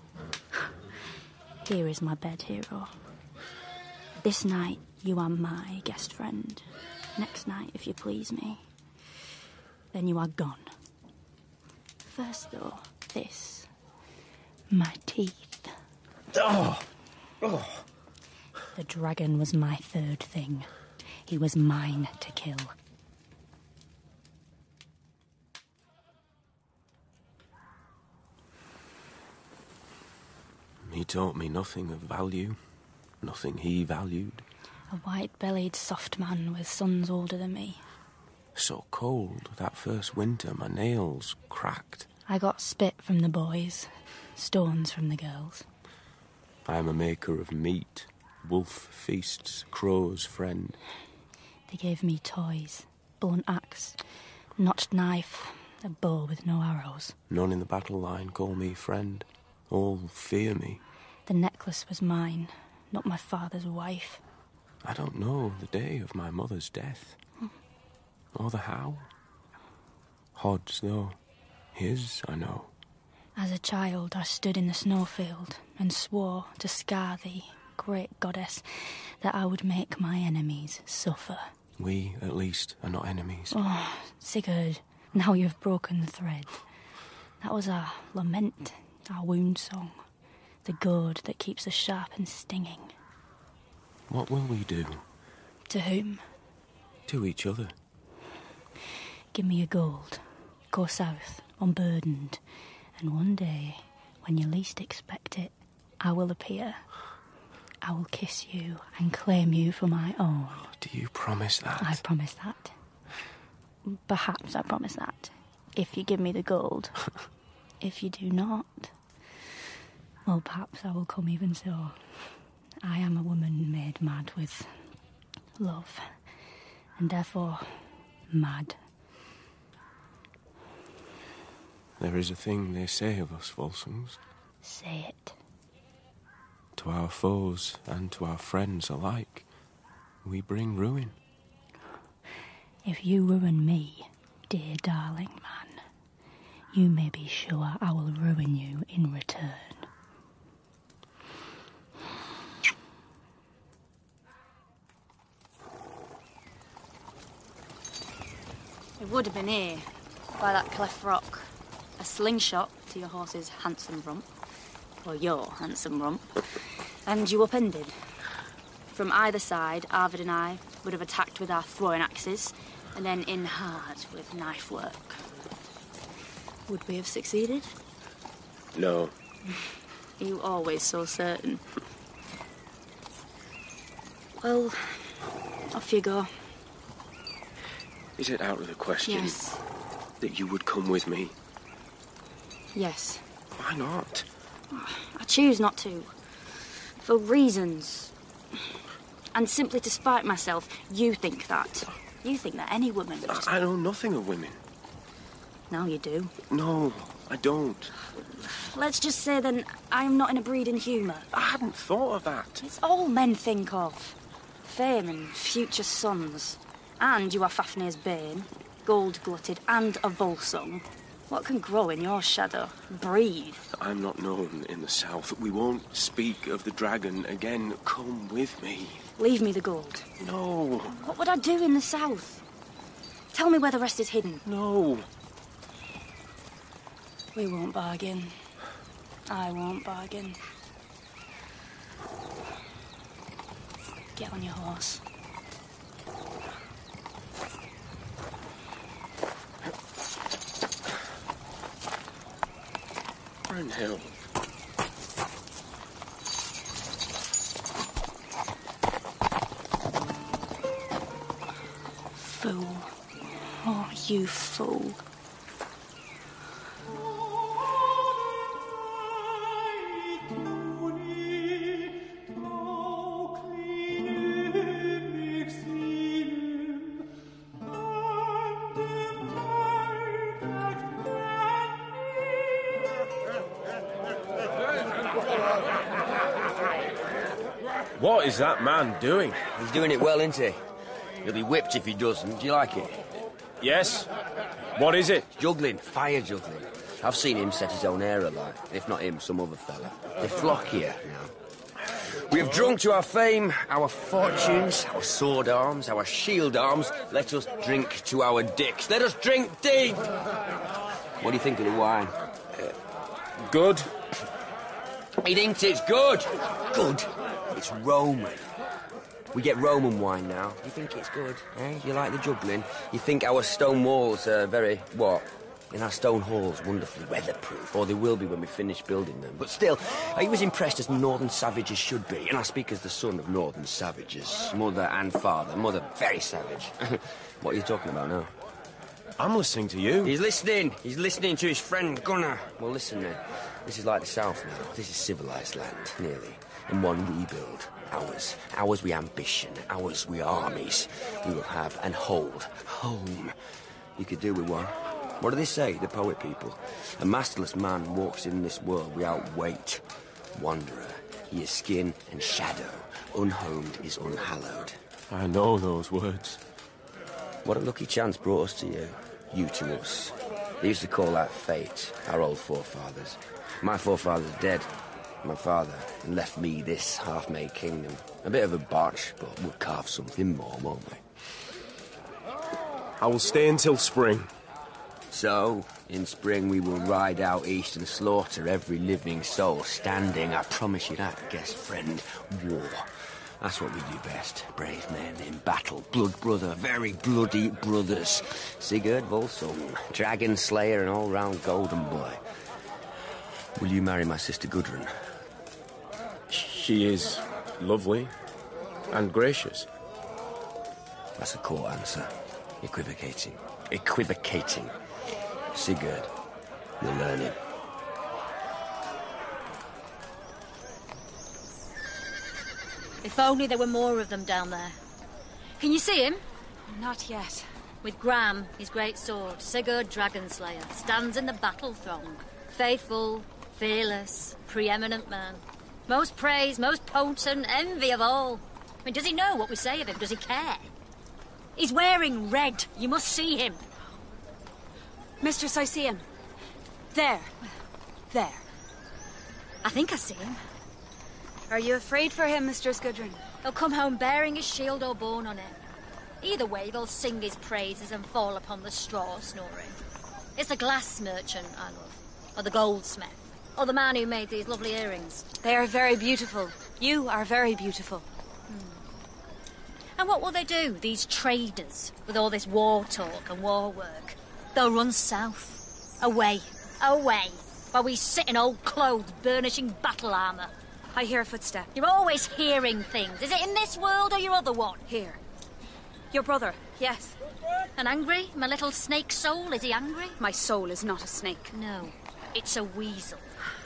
Here is my bed, hero. This night, you are my guest friend. Next night, if you please me, then you are gone. First, though, this. My teeth.
Oh! Oh!
The dragon was my third thing. He was mine to kill.
He taught me nothing of value, nothing he valued.
A white-bellied soft man with sons older than me.
So cold, that first winter, my nails cracked.
I got spit from the boys, stones from the girls.
I am a maker of meat, wolf feasts, crow's friend.
They gave me toys, blunt axe, notched knife, a bow with no arrows.
None in the battle line call me friend. All fear me.
The necklace was mine, not my father's wife.
I don't know the day of my mother's death. Hmm. Or the how. Hod's, though. His, I know.
As a child, I stood in the snowfield and swore to scar thee, great goddess, that I would make my enemies suffer.
We, at least, are not enemies.
Oh, Sigurd, now you have broken the thread. That was our lament, our wound song. The gourd that keeps us sharp and stinging.
What will we do?
To whom?
To each other.
Give me your gold. Go south, unburdened. And one day, when you least expect it, I will appear. I will kiss you and claim you for my own.
Do you promise that?
I promise that. Perhaps I promise that. If you give me the gold. If you do not, well, perhaps I will come even so. I am a woman made mad with love, and therefore mad.
There is a thing they say of us Volsungs.
Say it.
To our foes and to our friends alike, we bring ruin.
If you ruin me, dear darling man, you may be sure I will ruin you in return.
It would have been here, by that cleft rock. A slingshot to your horse's handsome rump. Or your handsome rump. And you upended. From either side, Arvid and I would have attacked with our throwing axes, and then in hard with knife work. Would we have succeeded?
No.
You always so certain. Well, off you go.
Is it out of the question
Yes.
that you would come with me?
Yes.
Why not?
I choose not to. For reasons. And simply to spite myself, you think that. You think that any woman would just...
I know nothing of women.
Now you do.
No, I don't.
Let's just say then I am not in a breeding humour.
I hadn't thought of that.
It's all men think of. Fame and future sons. And you are Fafnir's bane, gold-glutted and a Volsung. What can grow in your shadow? Breathe.
I'm not known in the south. We won't speak of the dragon again. Come with me.
Leave me the gold.
No.
What would I do in the south? Tell me where the rest is hidden.
No.
We won't bargain. I won't bargain. Get on your horse.
Brynhild.
Fool. Oh, you fool.
What is that man doing?
He's doing it well, isn't he? He'll be whipped if he doesn't. Do you like it?
Yes. What is it?
Juggling. Fire juggling. I've seen him set his own hair alight. If not him, some other fella. They flock here now. We have drunk to our fame, our fortunes, our sword arms, our shield arms. Let us drink to our dicks. Let us drink deep! What do you think of the wine?
Uh, good.
He thinks it's good. Good. It's Roman. We get Roman wine now. You think it's good, eh? You like the juggling? You think our stone walls are very, what? In our stone halls, wonderfully weatherproof, or they will be when we finish building them. But still, I was impressed as northern savages should be, and I speak as the son of northern savages. Mother and father. Mother, very savage. What are you talking about now?
I'm listening to you.
He's listening. He's listening to his friend Gunnar. Well, listen then. This is like the south now. This is civilised land, nearly. And one we build. Ours. Ours we ambition. Ours we armies. We will have and hold. Home. You could do with one. What do they say, the poet people? A masterless man walks in this world without weight. Wanderer. He is skin and shadow. Unhomed is unhallowed.
I know those words.
What a lucky chance brought us to you. You to us. They used to call that fate, our old forefathers. My forefather's dead. My father left me this half-made kingdom. A bit of a botch, but we'll carve something more, won't we?
I will stay until spring.
So, In spring we will ride out east and slaughter every living soul standing. I promise you that, guest friend. War. That's what we do best. Brave men in battle. Blood brother, very bloody brothers. Sigurd Volsung, dragon slayer and all-round golden boy. Will you marry my sister Gudrun?
She is lovely and gracious.
That's a court answer. Equivocating. Equivocating. Sigurd, you'll learn it.
If only there were more of them down there. Can you see him?
Not yet.
With Gram, his great sword, Sigurd Dragonslayer stands in the battle throng. Faithful, fearless, preeminent man. Most praised, most potent, envy of all. I mean, does he know what we say of him? Does he care? He's wearing red. You must see him.
Mistress, I see him. There. There.
I think I see him.
Are you afraid for him, Mistress Gudrun?
He'll come home bearing his shield or borne on it. Either way, they'll sing his praises and fall upon the straw snoring. It's the glass merchant I love, or the goldsmith, or the man who made these lovely earrings.
They are very beautiful. You are very beautiful.
And what will they do, these traders, with all this war talk and war work? They'll run south. Away. Away. While we sit in old clothes, burnishing battle armour.
I hear a footstep.
You're always hearing things. Is it in this world or your other one?
Here. Your brother, yes.
And angry? My little snake soul, is he angry?
My soul is not a snake.
No, it's a weasel.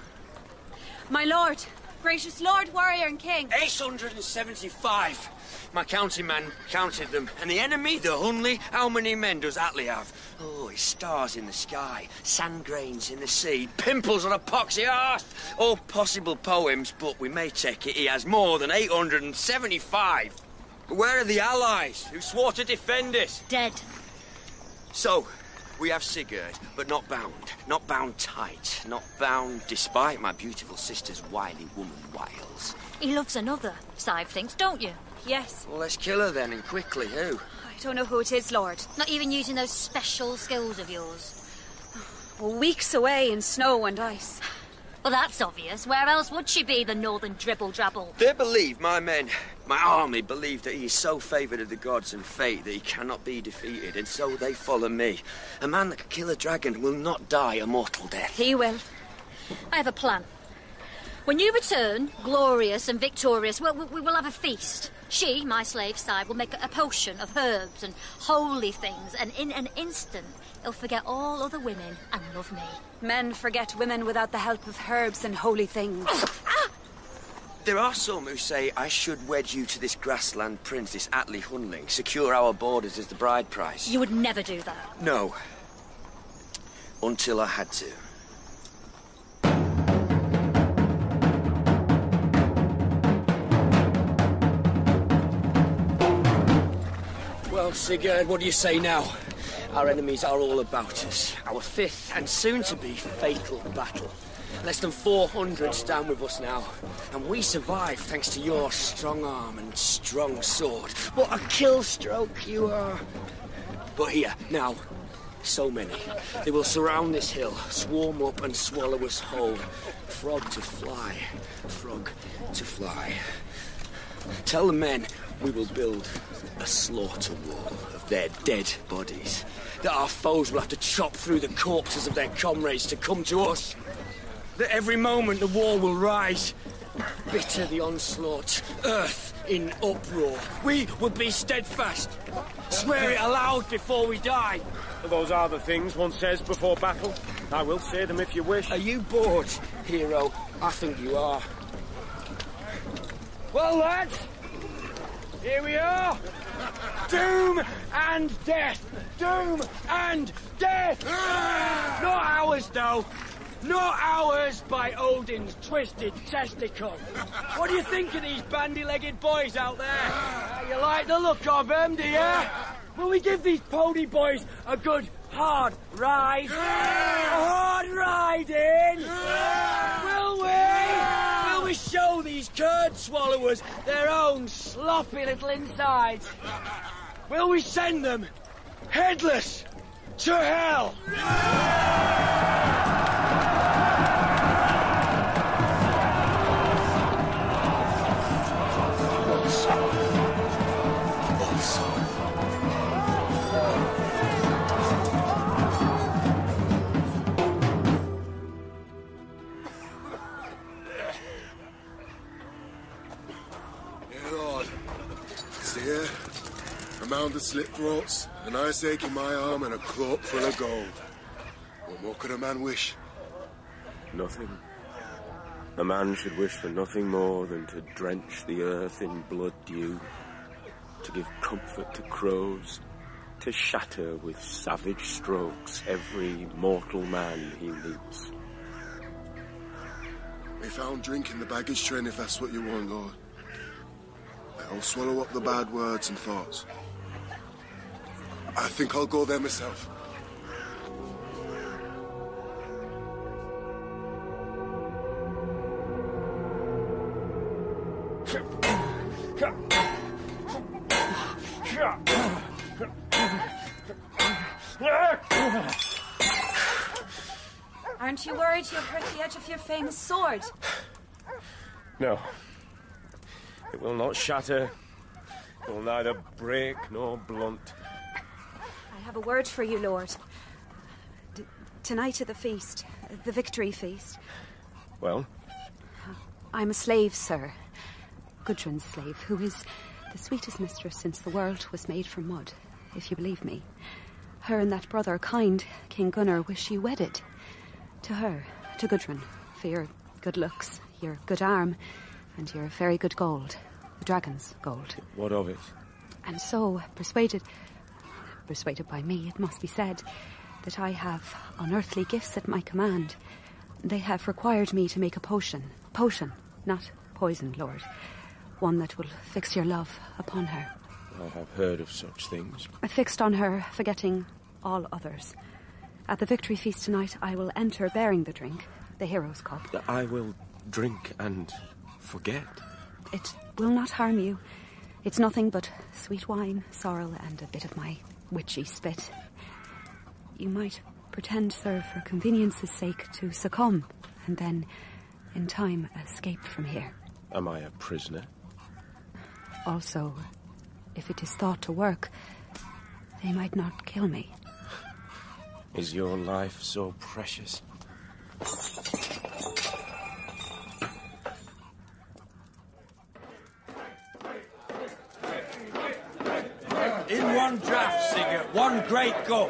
My lord, gracious lord, warrior and king.
eight hundred seventy-five. My counting man counted them. And the enemy, the Hunley, how many men does Atli have? Oh, it's stars in the sky, sand grains in the sea, pimples on a poxy arse. All possible poems, but we may take it he has more than eight hundred seventy-five. But where are the allies who swore to defend us?
Dead.
So, we have Sigurd, but not bound. Not bound tight. Not bound despite my beautiful sister's wily woman wiles.
He loves another, Sive thinks, don't you?
Yes.
Well, let's kill her then, and quickly. Who?
I don't know who it is, lord.
Not even using those special skills of yours.
Weeks away in snow and ice.
Well, that's obvious. Where else would she be, the northern dribble-drabble?
They believe, my men, my army believe that he is so favoured of the gods and fate that he cannot be defeated, and so they follow me. A man that can kill a dragon will not die a mortal death.
He will.
I have a plan. When you return, glorious and victorious, well, we will have a feast. She, my slave Sive, will make a potion of herbs and holy things, and in an instant, he'll forget all other women and love me.
Men forget women without the help of herbs and holy things. Ah!
There are some who say I should wed you to this grassland prince, this Atli Hunling, secure our borders as the bride price.
You would never do that.
No. Until I had to. Well, Sigurd, what do you say now? Our enemies are all about us. Our fifth and soon-to-be fatal battle. Less than four hundred stand with us now. And we survive thanks to your strong arm and strong sword. What a kill stroke you are. But here, now, so many. They will surround this hill, swarm up and swallow us whole. Frog to fly, frog to fly. Tell the men we will build a slaughter wall of their dead bodies. That our foes will have to chop through the corpses of their comrades to come to us. That every moment the wall will rise. Bitter the onslaught, earth in uproar. We will be steadfast. Swear it aloud before we die.
Those are the things one says before battle. I will say them if you wish.
Are you bored, hero? I think you are. Well, lads, here we are. Doom and death. Doom and death. Not ours, though. Not ours by Odin's twisted testicle. What do you think of these bandy-legged boys out there? You like the look of them, do you? Will we give these pony boys a good hard ride? A hard riding? Will we? Will we show these curd swallowers their own sloppy little insides? Will we send them headless
To hell!
Here, a mound of slip ropes, an ice ache in my arm, and a cloak full of gold. What more could a man wish?
Nothing. A man should wish for nothing more than to drench the earth in blood dew, to give comfort to crows, to shatter with savage strokes every mortal man he meets.
We found drink in the baggage train if that's what you want, Lord. I'll swallow up the bad words and thoughts. I think I'll go there myself.
Aren't you worried you'll hurt the edge of your famous sword?
No. It will not shatter. It will neither break nor blunt.
I have a word for you, Lord. D- tonight at the feast, the victory feast.
Well?
I'm a slave, sir. Gudrun's slave, who is the sweetest mistress since the world was made from mud, if you believe me. Her and that brother, kind King Gunnar, wish you wedded. To her, to Gudrun, for your good looks, your good arm, and your very good gold. The dragon's gold.
What of it?
And so, persuaded, persuaded by me, it must be said, that I have unearthly gifts at my command. They have required me to make a potion. Potion, not poison, Lord. One that will fix your love upon her.
I have heard of such things.
Fixed on her, forgetting all others. At the victory feast tonight, I will enter bearing the drink, the hero's cup.
I will drink and forget.
It will not harm you. It's nothing but sweet wine, sorrel, and a bit of my witchy spit. You might pretend, sir, for convenience's sake, to succumb, and then, in time, escape from here.
Am I a prisoner?
Also, if it is thought to work, they might not kill me.
Is your life so precious?
In one draft, Sigurd, one great gulp.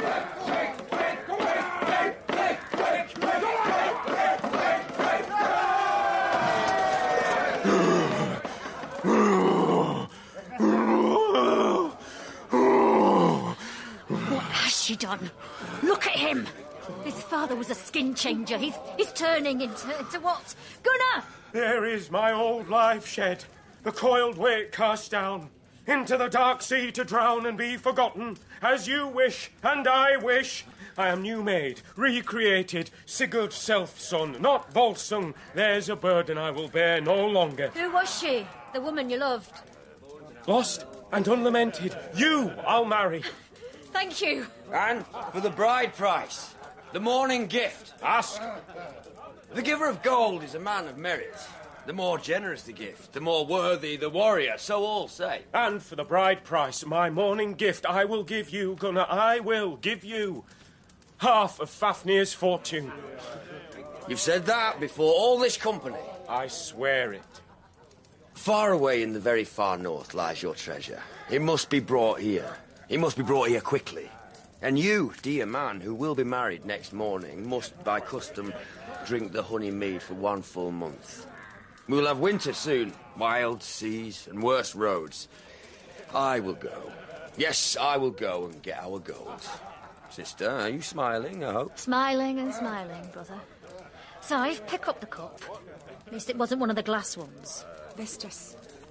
What has she done? Look at him! His father was a skin changer. He's he's turning into, into what? Gunnar!
There is my old life shed, the coiled weight cast down, into the dark sea to drown and be forgotten, as you wish and I wish. I am new made, recreated, Sigurd's self-son, not Volsung. There's a burden I will bear no longer.
Who was she? The woman you loved?
Lost and unlamented, you I'll marry.
Thank you.
And for the bride price, the morning gift.
Ask.
The giver of gold is a man of merit. The more generous the gift, the more worthy the warrior, so all say.
And for the bride price, my morning gift, I will give you, Gunnar, I will give you half of Fafnir's fortune.
You've said that before all this company.
I swear it.
Far away in the very far north lies your treasure. It must be brought here. It must be brought here quickly. And you, dear man, who will be married next morning, must, by custom, drink the honey mead for one full month. We will have winter soon, wild seas and worse roads. I will go. Yes, I will go and get our gold. Sister, are you smiling, I hope?
Smiling and smiling, brother. Scythe, pick up the cup. At least it wasn't one of the glass ones.
Mistress.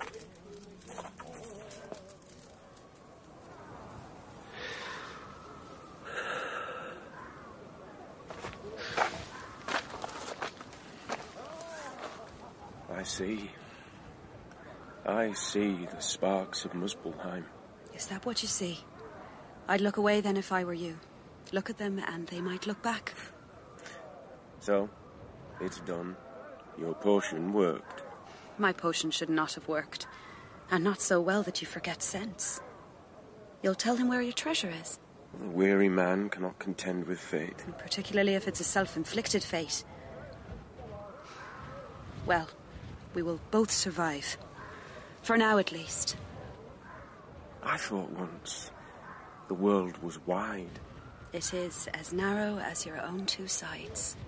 I see. I see the sparks of Muspelheim.
Is that what you see? I'd look away then if I were you. Look at them and they might look back.
So, it's done. Your potion worked.
My potion should not have worked. And not so well that you forget sense. You'll tell him where your treasure is.
A weary man cannot contend with fate.
Particularly if it's a self-inflicted fate. Well, we will both survive. For now, at least.
I thought once the world was wide.
It is as narrow as your own two sides.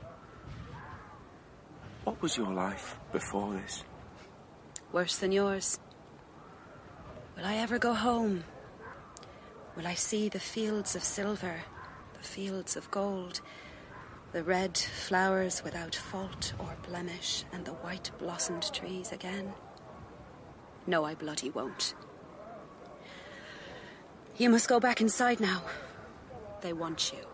What was your life before this?
Worse than yours. Will I ever go home? Will I see the fields of silver, the fields of gold, the red flowers without fault or blemish, and the white blossomed trees again? No, I bloody won't. You must go back inside now. They want you.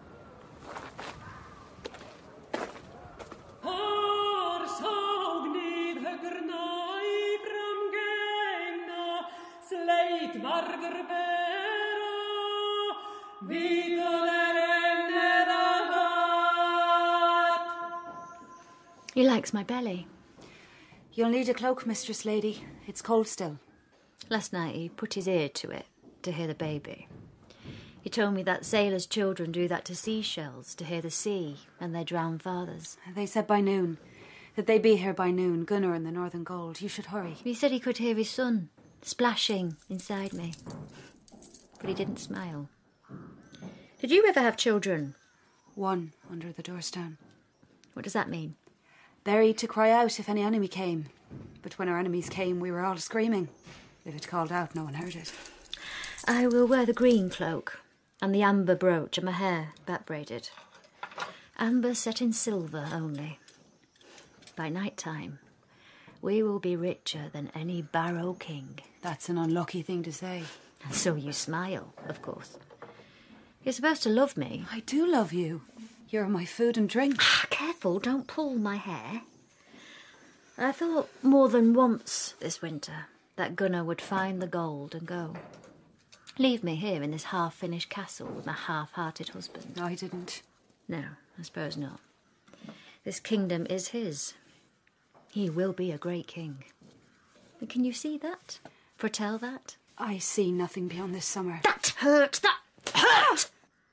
He likes my belly.
You'll need a cloak, Mistress Lady. It's cold still.
Last night he put his ear to it to hear the baby. He told me that sailors' children do that to seashells, to hear the sea and their drowned fathers.
They said by noon. That they'd be here by noon, Gunnar and the Northern Gold. You should hurry.
He said he could hear his son splashing inside me. But he didn't smile. Did you ever have children?
One under the doorstone.
What does that mean?
Buried to cry out if any enemy came. But when our enemies came, we were all screaming. If it called out, no one heard it.
I will wear the green cloak and the amber brooch and my hair back braided. Amber set in silver only. By night time, we will be richer than any Barrow king.
That's an unlucky thing to say.
And so you smile, of course. You're supposed to love me.
I do love you. You're my food and drink.
Careful, don't pull my hair. I thought more than once this winter that Gunnar would find the gold and go. Leave me here in this half-finished castle with my half-hearted husband.
No, I didn't.
No, I suppose not. This kingdom is his. He will be a great king. And can you see that? Foretell that?
I see nothing beyond this summer.
That hurt! That hurt!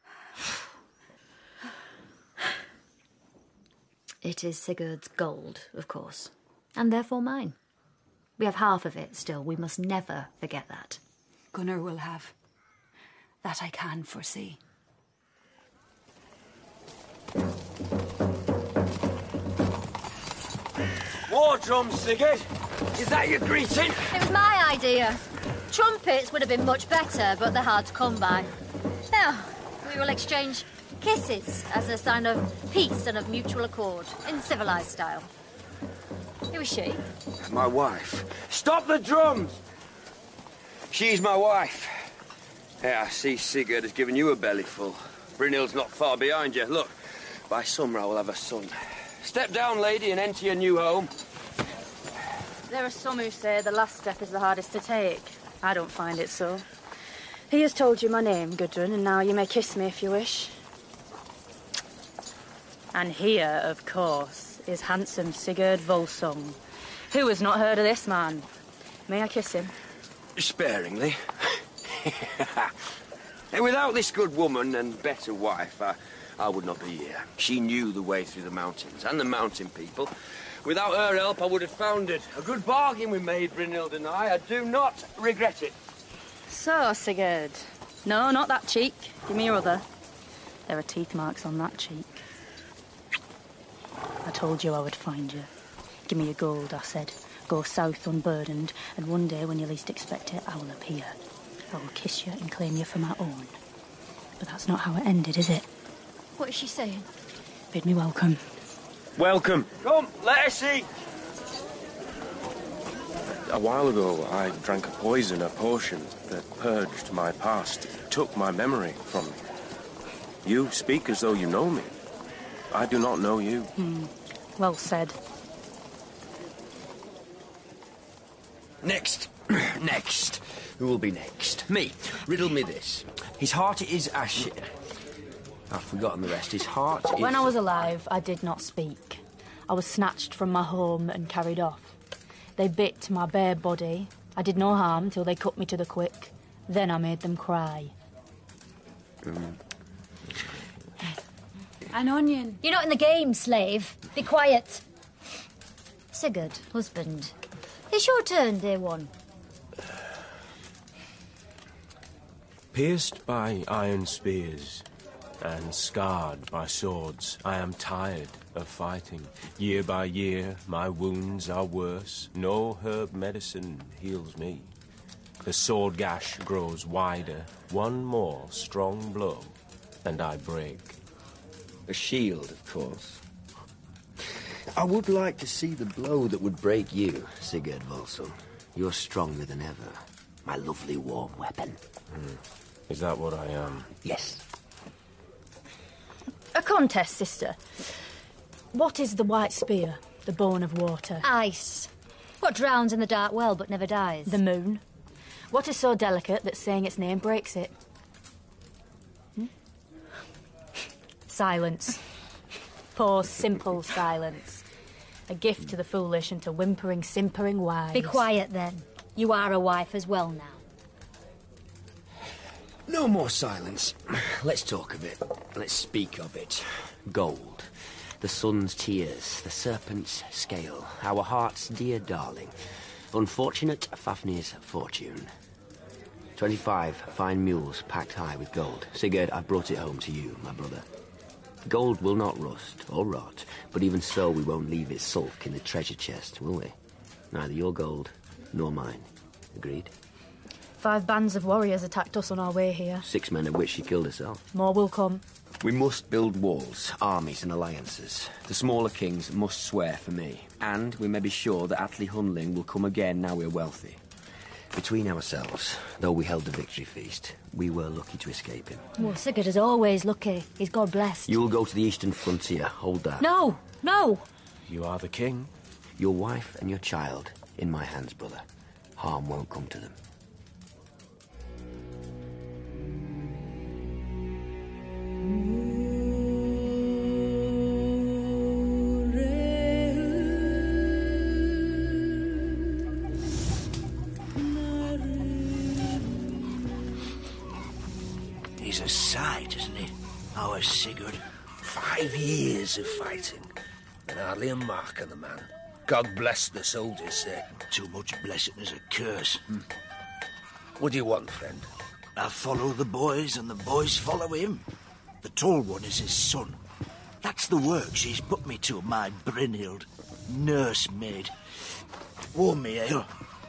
It is Sigurd's gold, of course, and therefore mine. We have half of it still. We must never forget that.
Gunnar will have. That I can foresee.
War drums, Sigurd! Is that your greeting?
It was my idea. Trumpets would have been much better, but they're hard to come by. Now, we will exchange kisses as a sign of peace and of mutual accord, in civilised style. Who is she?
My wife. Stop the drums! She's my wife. Yeah, I see Sigurd has given you a bellyful. Brynhild's not far behind you. Look, by summer I will have a son. Step down, lady, and enter your new home.
There are some who say the last step is the hardest to take. I don't find it so. He has told you my name, Gudrun, and now you may kiss me if you wish. And here, of course, is handsome Sigurd Volsung. Who has not heard of this man? May I kiss him?
Sparingly. And without this good woman and better wife, I, I would not be here. She knew the way through the mountains and the mountain people. Without her help, I would have found it. A good bargain we made, Brynhild and I. I do not regret it.
So, Sigurd. No, not that cheek. Give me your other. There are teeth marks on that cheek. I told you I would find you. Give me your gold, I said. Go south unburdened, and one day when you least expect it, I will appear. I will kiss you and claim you for my own. But that's not how it ended, is it?
What is she saying?
Bid me welcome.
Welcome.
Come, let us see.
A while ago, I drank a poison, a potion that purged my past, took my memory from me. You speak as though you know me. I do not know you.
Hmm. Well said.
Next. Next. Who will be next? Me. Riddle me this. His heart is ashy. I've forgotten the rest. His heart is...
When I was alive, I did not speak. I was snatched from my home and carried off. They bit my bare body. I did no harm till they cut me to the quick. Then I made them cry.
Mm.
An onion. You're not in the game, slave. Be quiet. Sigurd, husband. It's your turn, dear one.
Pierced by iron spears and scarred by swords, I am tired of fighting. Year by year, my wounds are worse. No herb medicine heals me. The sword gash grows wider. One more strong blow, and I break.
A shield, of course. I would like to see the blow that would break you, Sigurd Volsung. You're stronger than ever. My lovely warm weapon.
Mm. Is that what I am?
Yes.
A contest, sister. What is the white spear, the bone of water?
Ice. What drowns in the dark well but never dies?
The moon. What is so delicate that saying its name breaks it? Hmm? Silence. Poor, simple silence. A gift to the foolish and to whimpering, simpering wives.
Be quiet, then. You are a wife as well now.
No more silence. Let's talk of it. Let's speak of it. Gold. The sun's tears. The serpent's scale. Our heart's dear darling. Unfortunate Fafnir's fortune. Twenty-five fine mules packed high with gold. Sigurd, I've brought it home to you, my brother. Gold will not rust or rot, but even so we won't leave it sulk in the treasure chest, will we? Neither your gold nor mine. Agreed?
Five bands of warriors attacked us on our way here.
Six men of which she killed herself.
More will come.
We must build walls, armies and alliances. The smaller kings must swear for me. And we may be sure that Atli Hunling will come again now we're wealthy. Between ourselves, though we held the victory feast, we were lucky to escape him.
Well, Sigurd is always lucky. He's God blessed.
You will go to the eastern frontier. Hold that.
No! No!
You are the king.
Your wife and your child in my hands, brother. Harm won't come to them.
He's a sight, isn't he? Our Sigurd. Five years of fighting.
And hardly a mark of the man. God bless the soldiers, say.
Too much blessing is a curse. Hmm.
What do you want, friend?
I follow the boys, and the boys follow him. The tall one is his son. That's the work she's put me to, my Brynhild. Nursemaid. Warm me ale.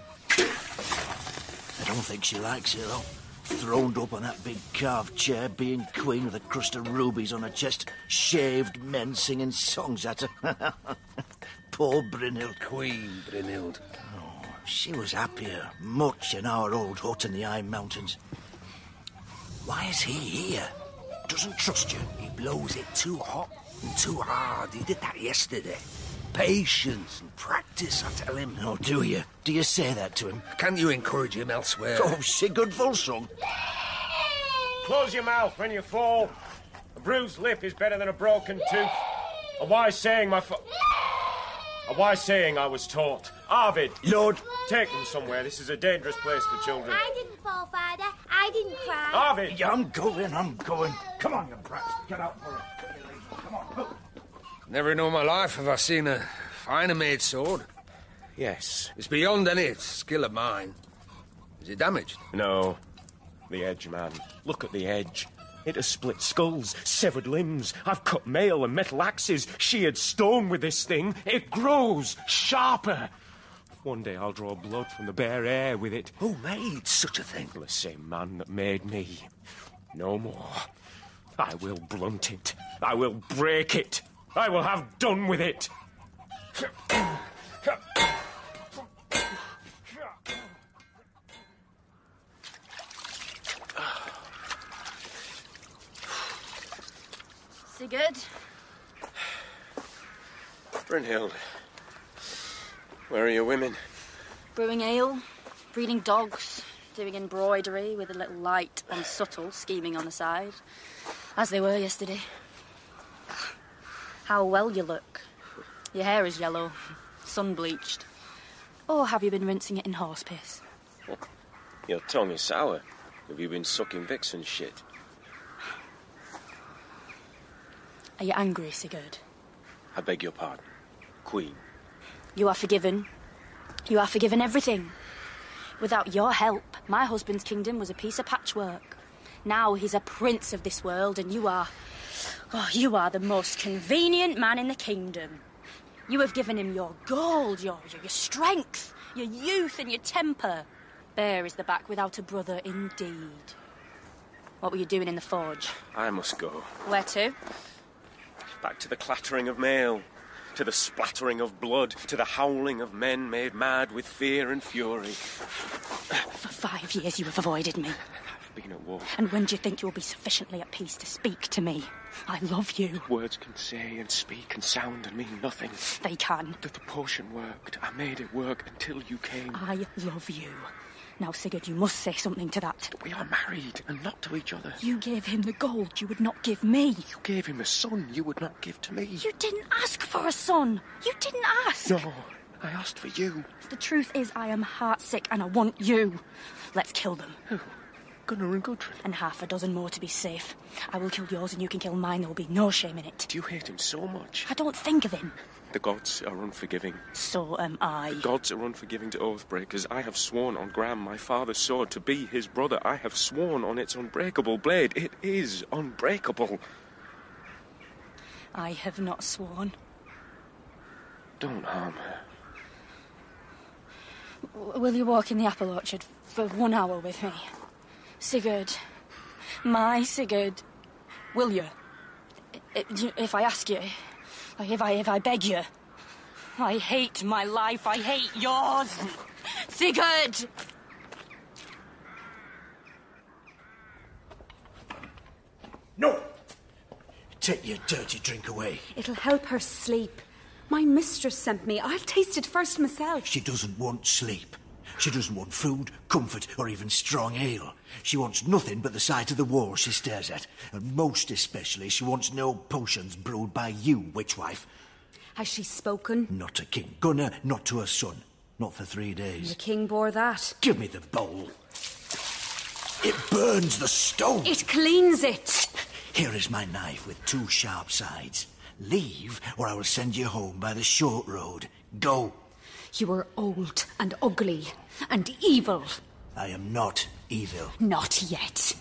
I don't think she likes it, though. Throned up on that big carved chair, being queen with a crust of rubies on her chest, shaved men singing songs at her. Poor Brynhild.
Queen Brynhild.
Oh, she was happier, much, in our old hut in the High Mountains. Why is he here? Doesn't trust you.
He blows it too hot and too hard. He did that yesterday. Patience and practice, I tell him.
Oh, do you? Do you say that to him?
Can't you encourage him elsewhere?
Oh, Sigurd Volsung.
Close your mouth when you fall. A bruised lip is better than a broken tooth. A wise saying, my fa- A wise saying I was taught. Arvid!
Lord!
Take them somewhere. This is a dangerous place for children.
I didn't fall, Father. I didn't cry.
Arvid!
Yeah, I'm going, I'm going. Come on, you brats. Get out for it. Come on, look.
Never in all my life have I seen a finer made sword.
Yes.
It's beyond any skill of mine. Is it damaged?
No. The edge, man. Look at the edge. It has split skulls, severed limbs. I've cut mail and metal axes, sheared stone with this thing. It grows sharper. One day I'll draw blood from the bare air with it.
Who made such a thing?
The same man that made me. No more. I will blunt it. I will break it. I will have done with it.
Sigurd?
Brynhild, where are your women?
Brewing ale, breeding dogs, doing embroidery with a little light on subtle, scheming on the side. As they were yesterday. How well you look. Your hair is yellow, sun-bleached. Or have you been rinsing it in horse piss?
Your tongue is sour. Have you been sucking vixen shit?
Are you angry, Sigurd?
I beg your pardon, Queen.
You are forgiven. You are forgiven everything. Without your help, my husband's kingdom was a piece of patchwork. Now he's a prince of this world, and you are... Oh, you are the most convenient man in the kingdom. You have given him your gold, your, your, your strength, your youth and your temper. Bare is the back without a brother, indeed. What were you doing in the forge?
I must go.
Where to?
Back to the clattering of mail, to the splattering of blood, to the howling of men made mad with fear and fury.
For five years you have avoided me.
I've been at war.
And when do you think you will be sufficiently at peace to speak to me? I love you.
Words can say and speak and sound and mean nothing.
They can.
The, the potion worked. I made it work until you came.
I love you. Now, Sigurd, you must say something to that.
But we are married and not to each other.
You gave him the gold you would not give me.
You gave him a son you would not give to me.
You didn't ask for a son. You didn't ask.
No, I asked for you.
The truth is I am heartsick and I want you. Let's kill them.
Who? Gunnar and Gudrun?
And half a dozen more to be safe. I will kill yours and you can kill mine. There will be no shame in it.
Do you hate him so much?
I don't think of him.
The gods are unforgiving.
So am I.
Gods are unforgiving to oathbreakers. I have sworn on Graham, my father's sword, to be his brother. I have sworn on its unbreakable blade. It is unbreakable.
I have not sworn.
Don't harm her.
W- will you walk in the apple orchard for one hour with me? Sigurd. My Sigurd. Will you? I- If I ask you... If I, if I beg you. I hate my life. I hate yours. Sigurd!
No! Take your dirty drink away.
It'll help her sleep. My mistress sent me. I'll taste it first myself.
She doesn't want sleep. She doesn't want food, comfort, or even strong ale. She wants nothing but the sight of the wall she stares at. And most especially, she wants no potions brewed by you, witchwife.
Has she spoken?
Not to King Gunnar, not to her son. Not for three days.
The king bore that.
Give me the bowl. It burns the stone.
It cleans it.
Here is my knife with two sharp sides. Leave, or I will send you home by the short road. Go.
You are old and ugly and evil.
I am not evil.
Not yet.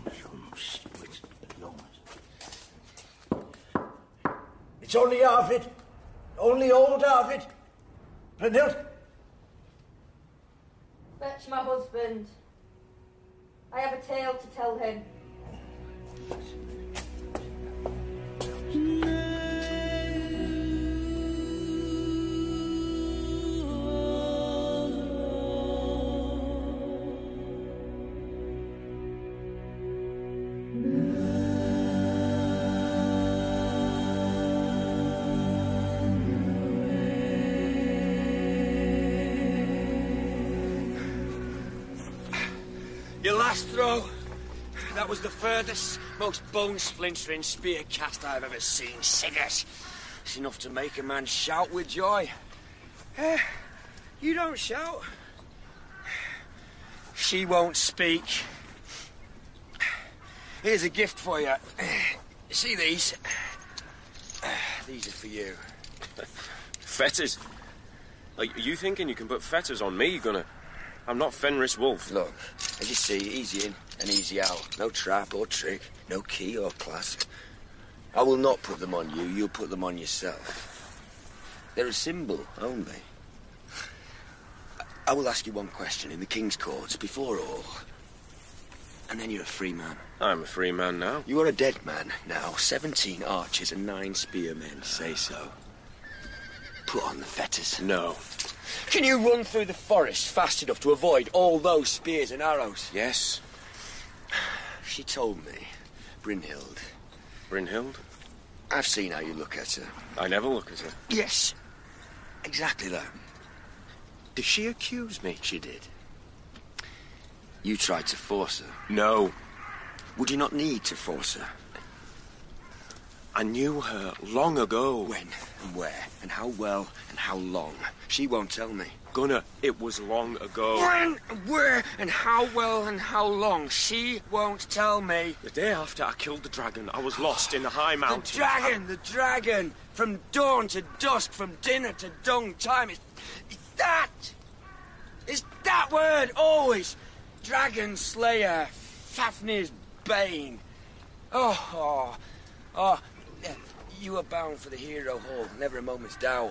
It's only Arvid. Only old Arvid. Brynhild?
Fetch my husband. I have a tale to tell him.
Your last throw. That was the furthest, most bone-splintering spear cast I've ever seen, Sigurd. It's enough to make a man shout with joy. Eh, you don't shout. She won't speak. Here's a gift for you. See these? These are for you.
Fetters? Are you thinking you can put fetters on me, Gunnar? I'm not Fenris Wolf.
Look, as you see, easy in and easy out. No trap or trick, no key or clasp. I will not put them on you, you'll put them on yourself. They're a symbol only. I will ask you one question in the King's courts, before all. And then you're a free man.
I'm a free man now.
You are a dead man now. Seventeen archers and nine spearmen say so. Put on the fetters.
No.
Can you run through the forest fast enough to avoid all those spears and arrows?
Yes.
She told me. Brynhild.
Brynhild?
I've seen how you look at her.
I never look at her.
Yes. Exactly that. Did she accuse me? She did. You tried to force her.
No.
Would you not need to force her?
I knew her long ago.
When and where and how well and how long? She won't tell me.
Gunnar, it was long ago.
When, where, and how well and how long? She won't tell me.
The day after I killed the dragon, I was lost in the high mountains.
The dragon, the dragon! From dawn to dusk, from dinner to dung time. It's, it's that! It's that word, always! Dragon Slayer, Fafnir's Bane. Oh, oh, oh. You are bound for the hero hall, never a moment's doubt.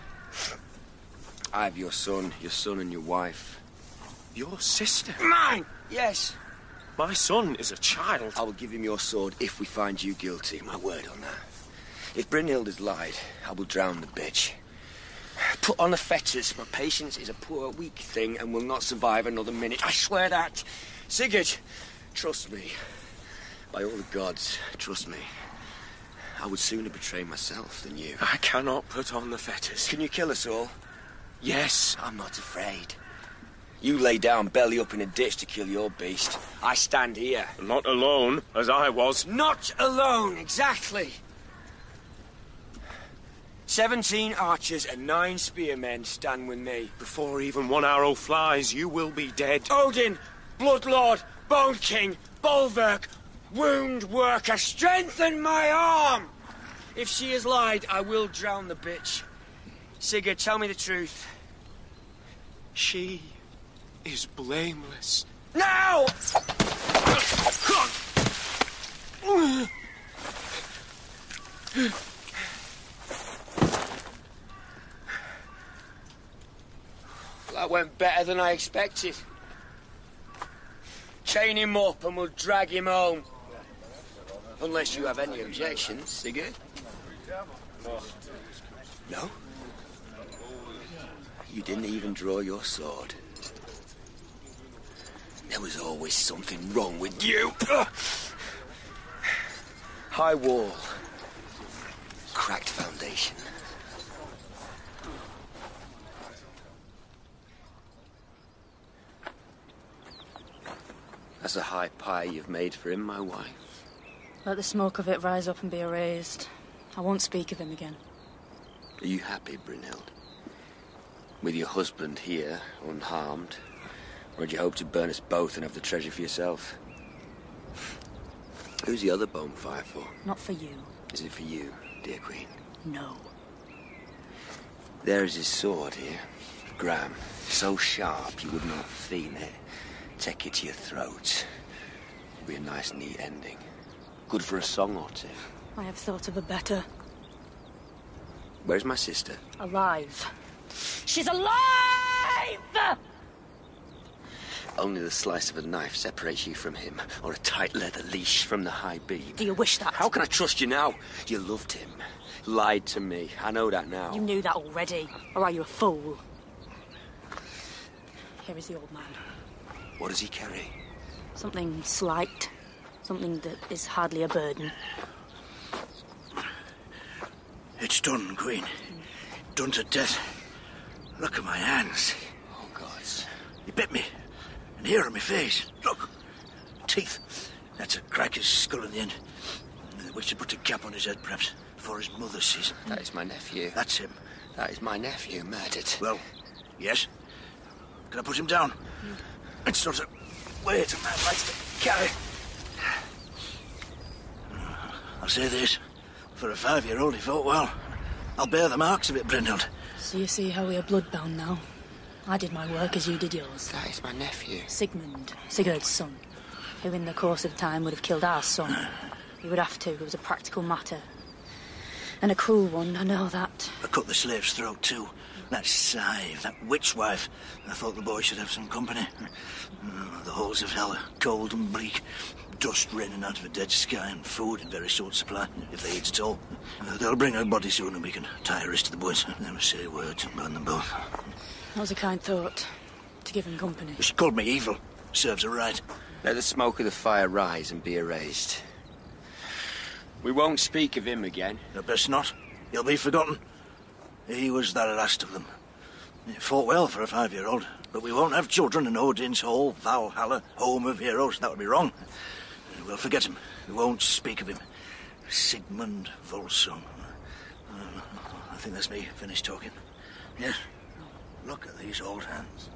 I have your son, your son and your wife.
Your sister?
Mine! Yes.
My son is a child.
I will give him your sword if we find you guilty. My word on that. If Brynhild has lied, I will drown the bitch. Put on the fetters. My patience is a poor, weak thing and will not survive another minute. I swear that. Sigurd, trust me. By all the gods, trust me. I would sooner betray myself than you.
I cannot put on the fetters.
Can you kill us all?
Yes.
I'm not afraid. You lay down belly up in a ditch to kill your beast. I stand here.
Not alone, as I was.
Not alone, exactly. Seventeen archers and nine spearmen stand with me.
Before even one arrow flies, you will be dead.
Odin, Bloodlord, Bone King, Bolverk, Wound Worker, strengthen my arm! If she has lied, I will drown the bitch. Sigurd, tell me the truth.
She is blameless.
Now! That went better than I expected. Chain him up and we'll drag him home. Unless you have any objections, Sigurd. No? You didn't even draw your sword. There was always something wrong with you. High wall. Cracked foundation. That's a high pie you've made for him, my wife.
Let the smoke of it rise up and be erased. I won't speak of him again.
Are you happy, Brynhild? With your husband here, unharmed? Or did you hope to burn us both and have the treasure for yourself? Who's the other bonfire for?
Not for you.
Is it for you, dear Queen?
No.
There is his sword here. Graham, so sharp you would not feel it. Take it to your throat. It'll be a nice, neat ending. Good for a song or two.
I have thought of a better.
Where's my sister?
Alive. She's alive!
Only the slice of a knife separates you from him, or a tight leather leash from the high beam.
Do you wish that?
How can I trust you now? You loved him. Lied to me. I know that now.
You knew that already. Or are you a fool? Here is the old man.
What does he carry?
Something slight. Something that is hardly a burden.
It's done, Queen. Done to death. Look at my hands.
Oh, gods.
He bit me. And here on my face. Look. Teeth. That's a crack his skull in the end. We should put a cap on his head, perhaps, before his mother sees him.
That is my nephew.
That's him.
That is my nephew, murdered.
Well, yes. Can I put him down? It's not a weight a man likes to carry. I'll say this. For a five-year-old, he fought well. I'll bear the marks of it, Brynhild.
So you see how we are bloodbound now? I did my work as you did yours.
That is my nephew.
Sigmund, Sigurd's son, who in the course of time would have killed our son. He would have to. It was a practical matter. And a cruel one, I know that.
I cut the slave's throat, too. That Sive, that witch wife. I thought the boy should have some company. Oh, the halls of hell are cold and bleak. Dust raining out of a dead sky and food in very short supply, if they eat at all. Uh, they'll bring her body soon and we can tie her wrist to the boys. Never say words and burn them both.
That was a kind thought, to give him company.
She called me evil. Serves her right.
Let the smoke of the fire rise and be erased. We won't speak of him again.
No, best not. He'll be forgotten. He was the last of them. He fought well for a five-year-old, but we won't have children in Odin's Hall, Valhalla, home of heroes. That would be wrong. We'll forget him. We won't speak of him. Sigmund Volsung. Uh, I think that's me finished talking. Yes. Look at these old hands.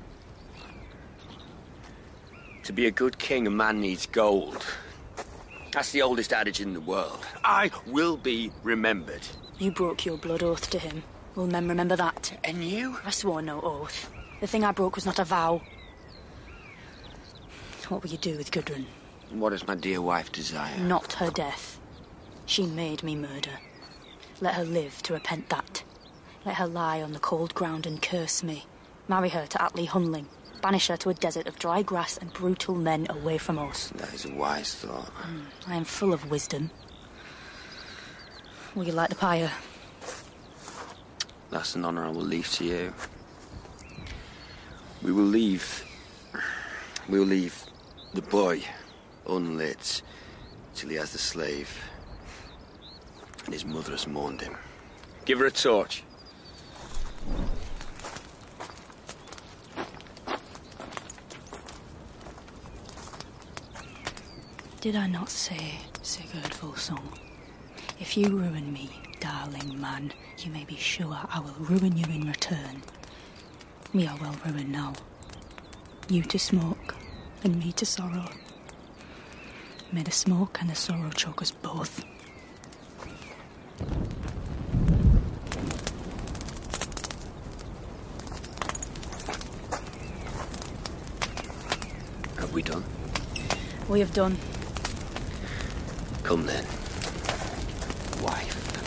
To be a good king, a man needs gold. That's the oldest adage in the world. I will be remembered.
You broke your blood oath to him. Will men remember that?
And you?
I swore no oath. The thing I broke was not a vow. What will you do with Gudrun?
What does my dear wife desire?
Not her death. She made me murder. Let her live to repent that. Let her lie on the cold ground and curse me. Marry her to Atli Hunling. Banish her to a desert of dry grass and brutal men away from us.
That is a wise thought.
Mm, I am full of wisdom. Will you light the pyre?
That's an honour I will leave to you. We will leave... We will leave the boy unlit till he has the slave. And his mother has mourned him. Give her a torch.
Did I not say, Sigurd Volsung, if you ruin me, darling man, you may be sure I will ruin you in return. We are well ruined now. You to smoke, and me to sorrow. May the smoke and the sorrow choke us both.
Have we done?
We have done.
Come then, wife.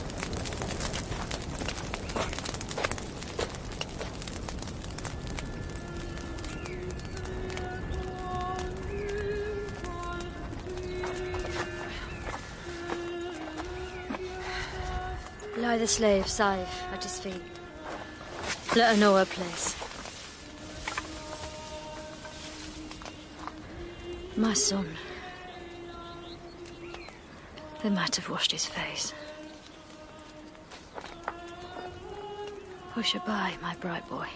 Lie the slave, Sive, at his feet. Let her know her place. My son. They might have washed his face. Push her by, my bright boy.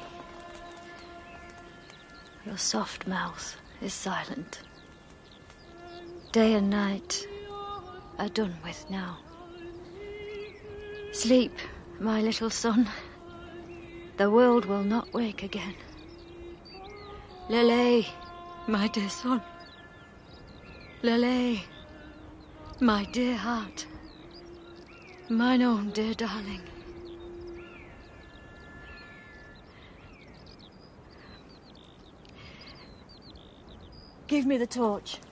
Your soft mouth is silent. Day and night are done with now. Sleep, my little son. The world will not wake again. Lele, my dear son. Lele, my dear heart. Mine own dear darling. Give me the torch.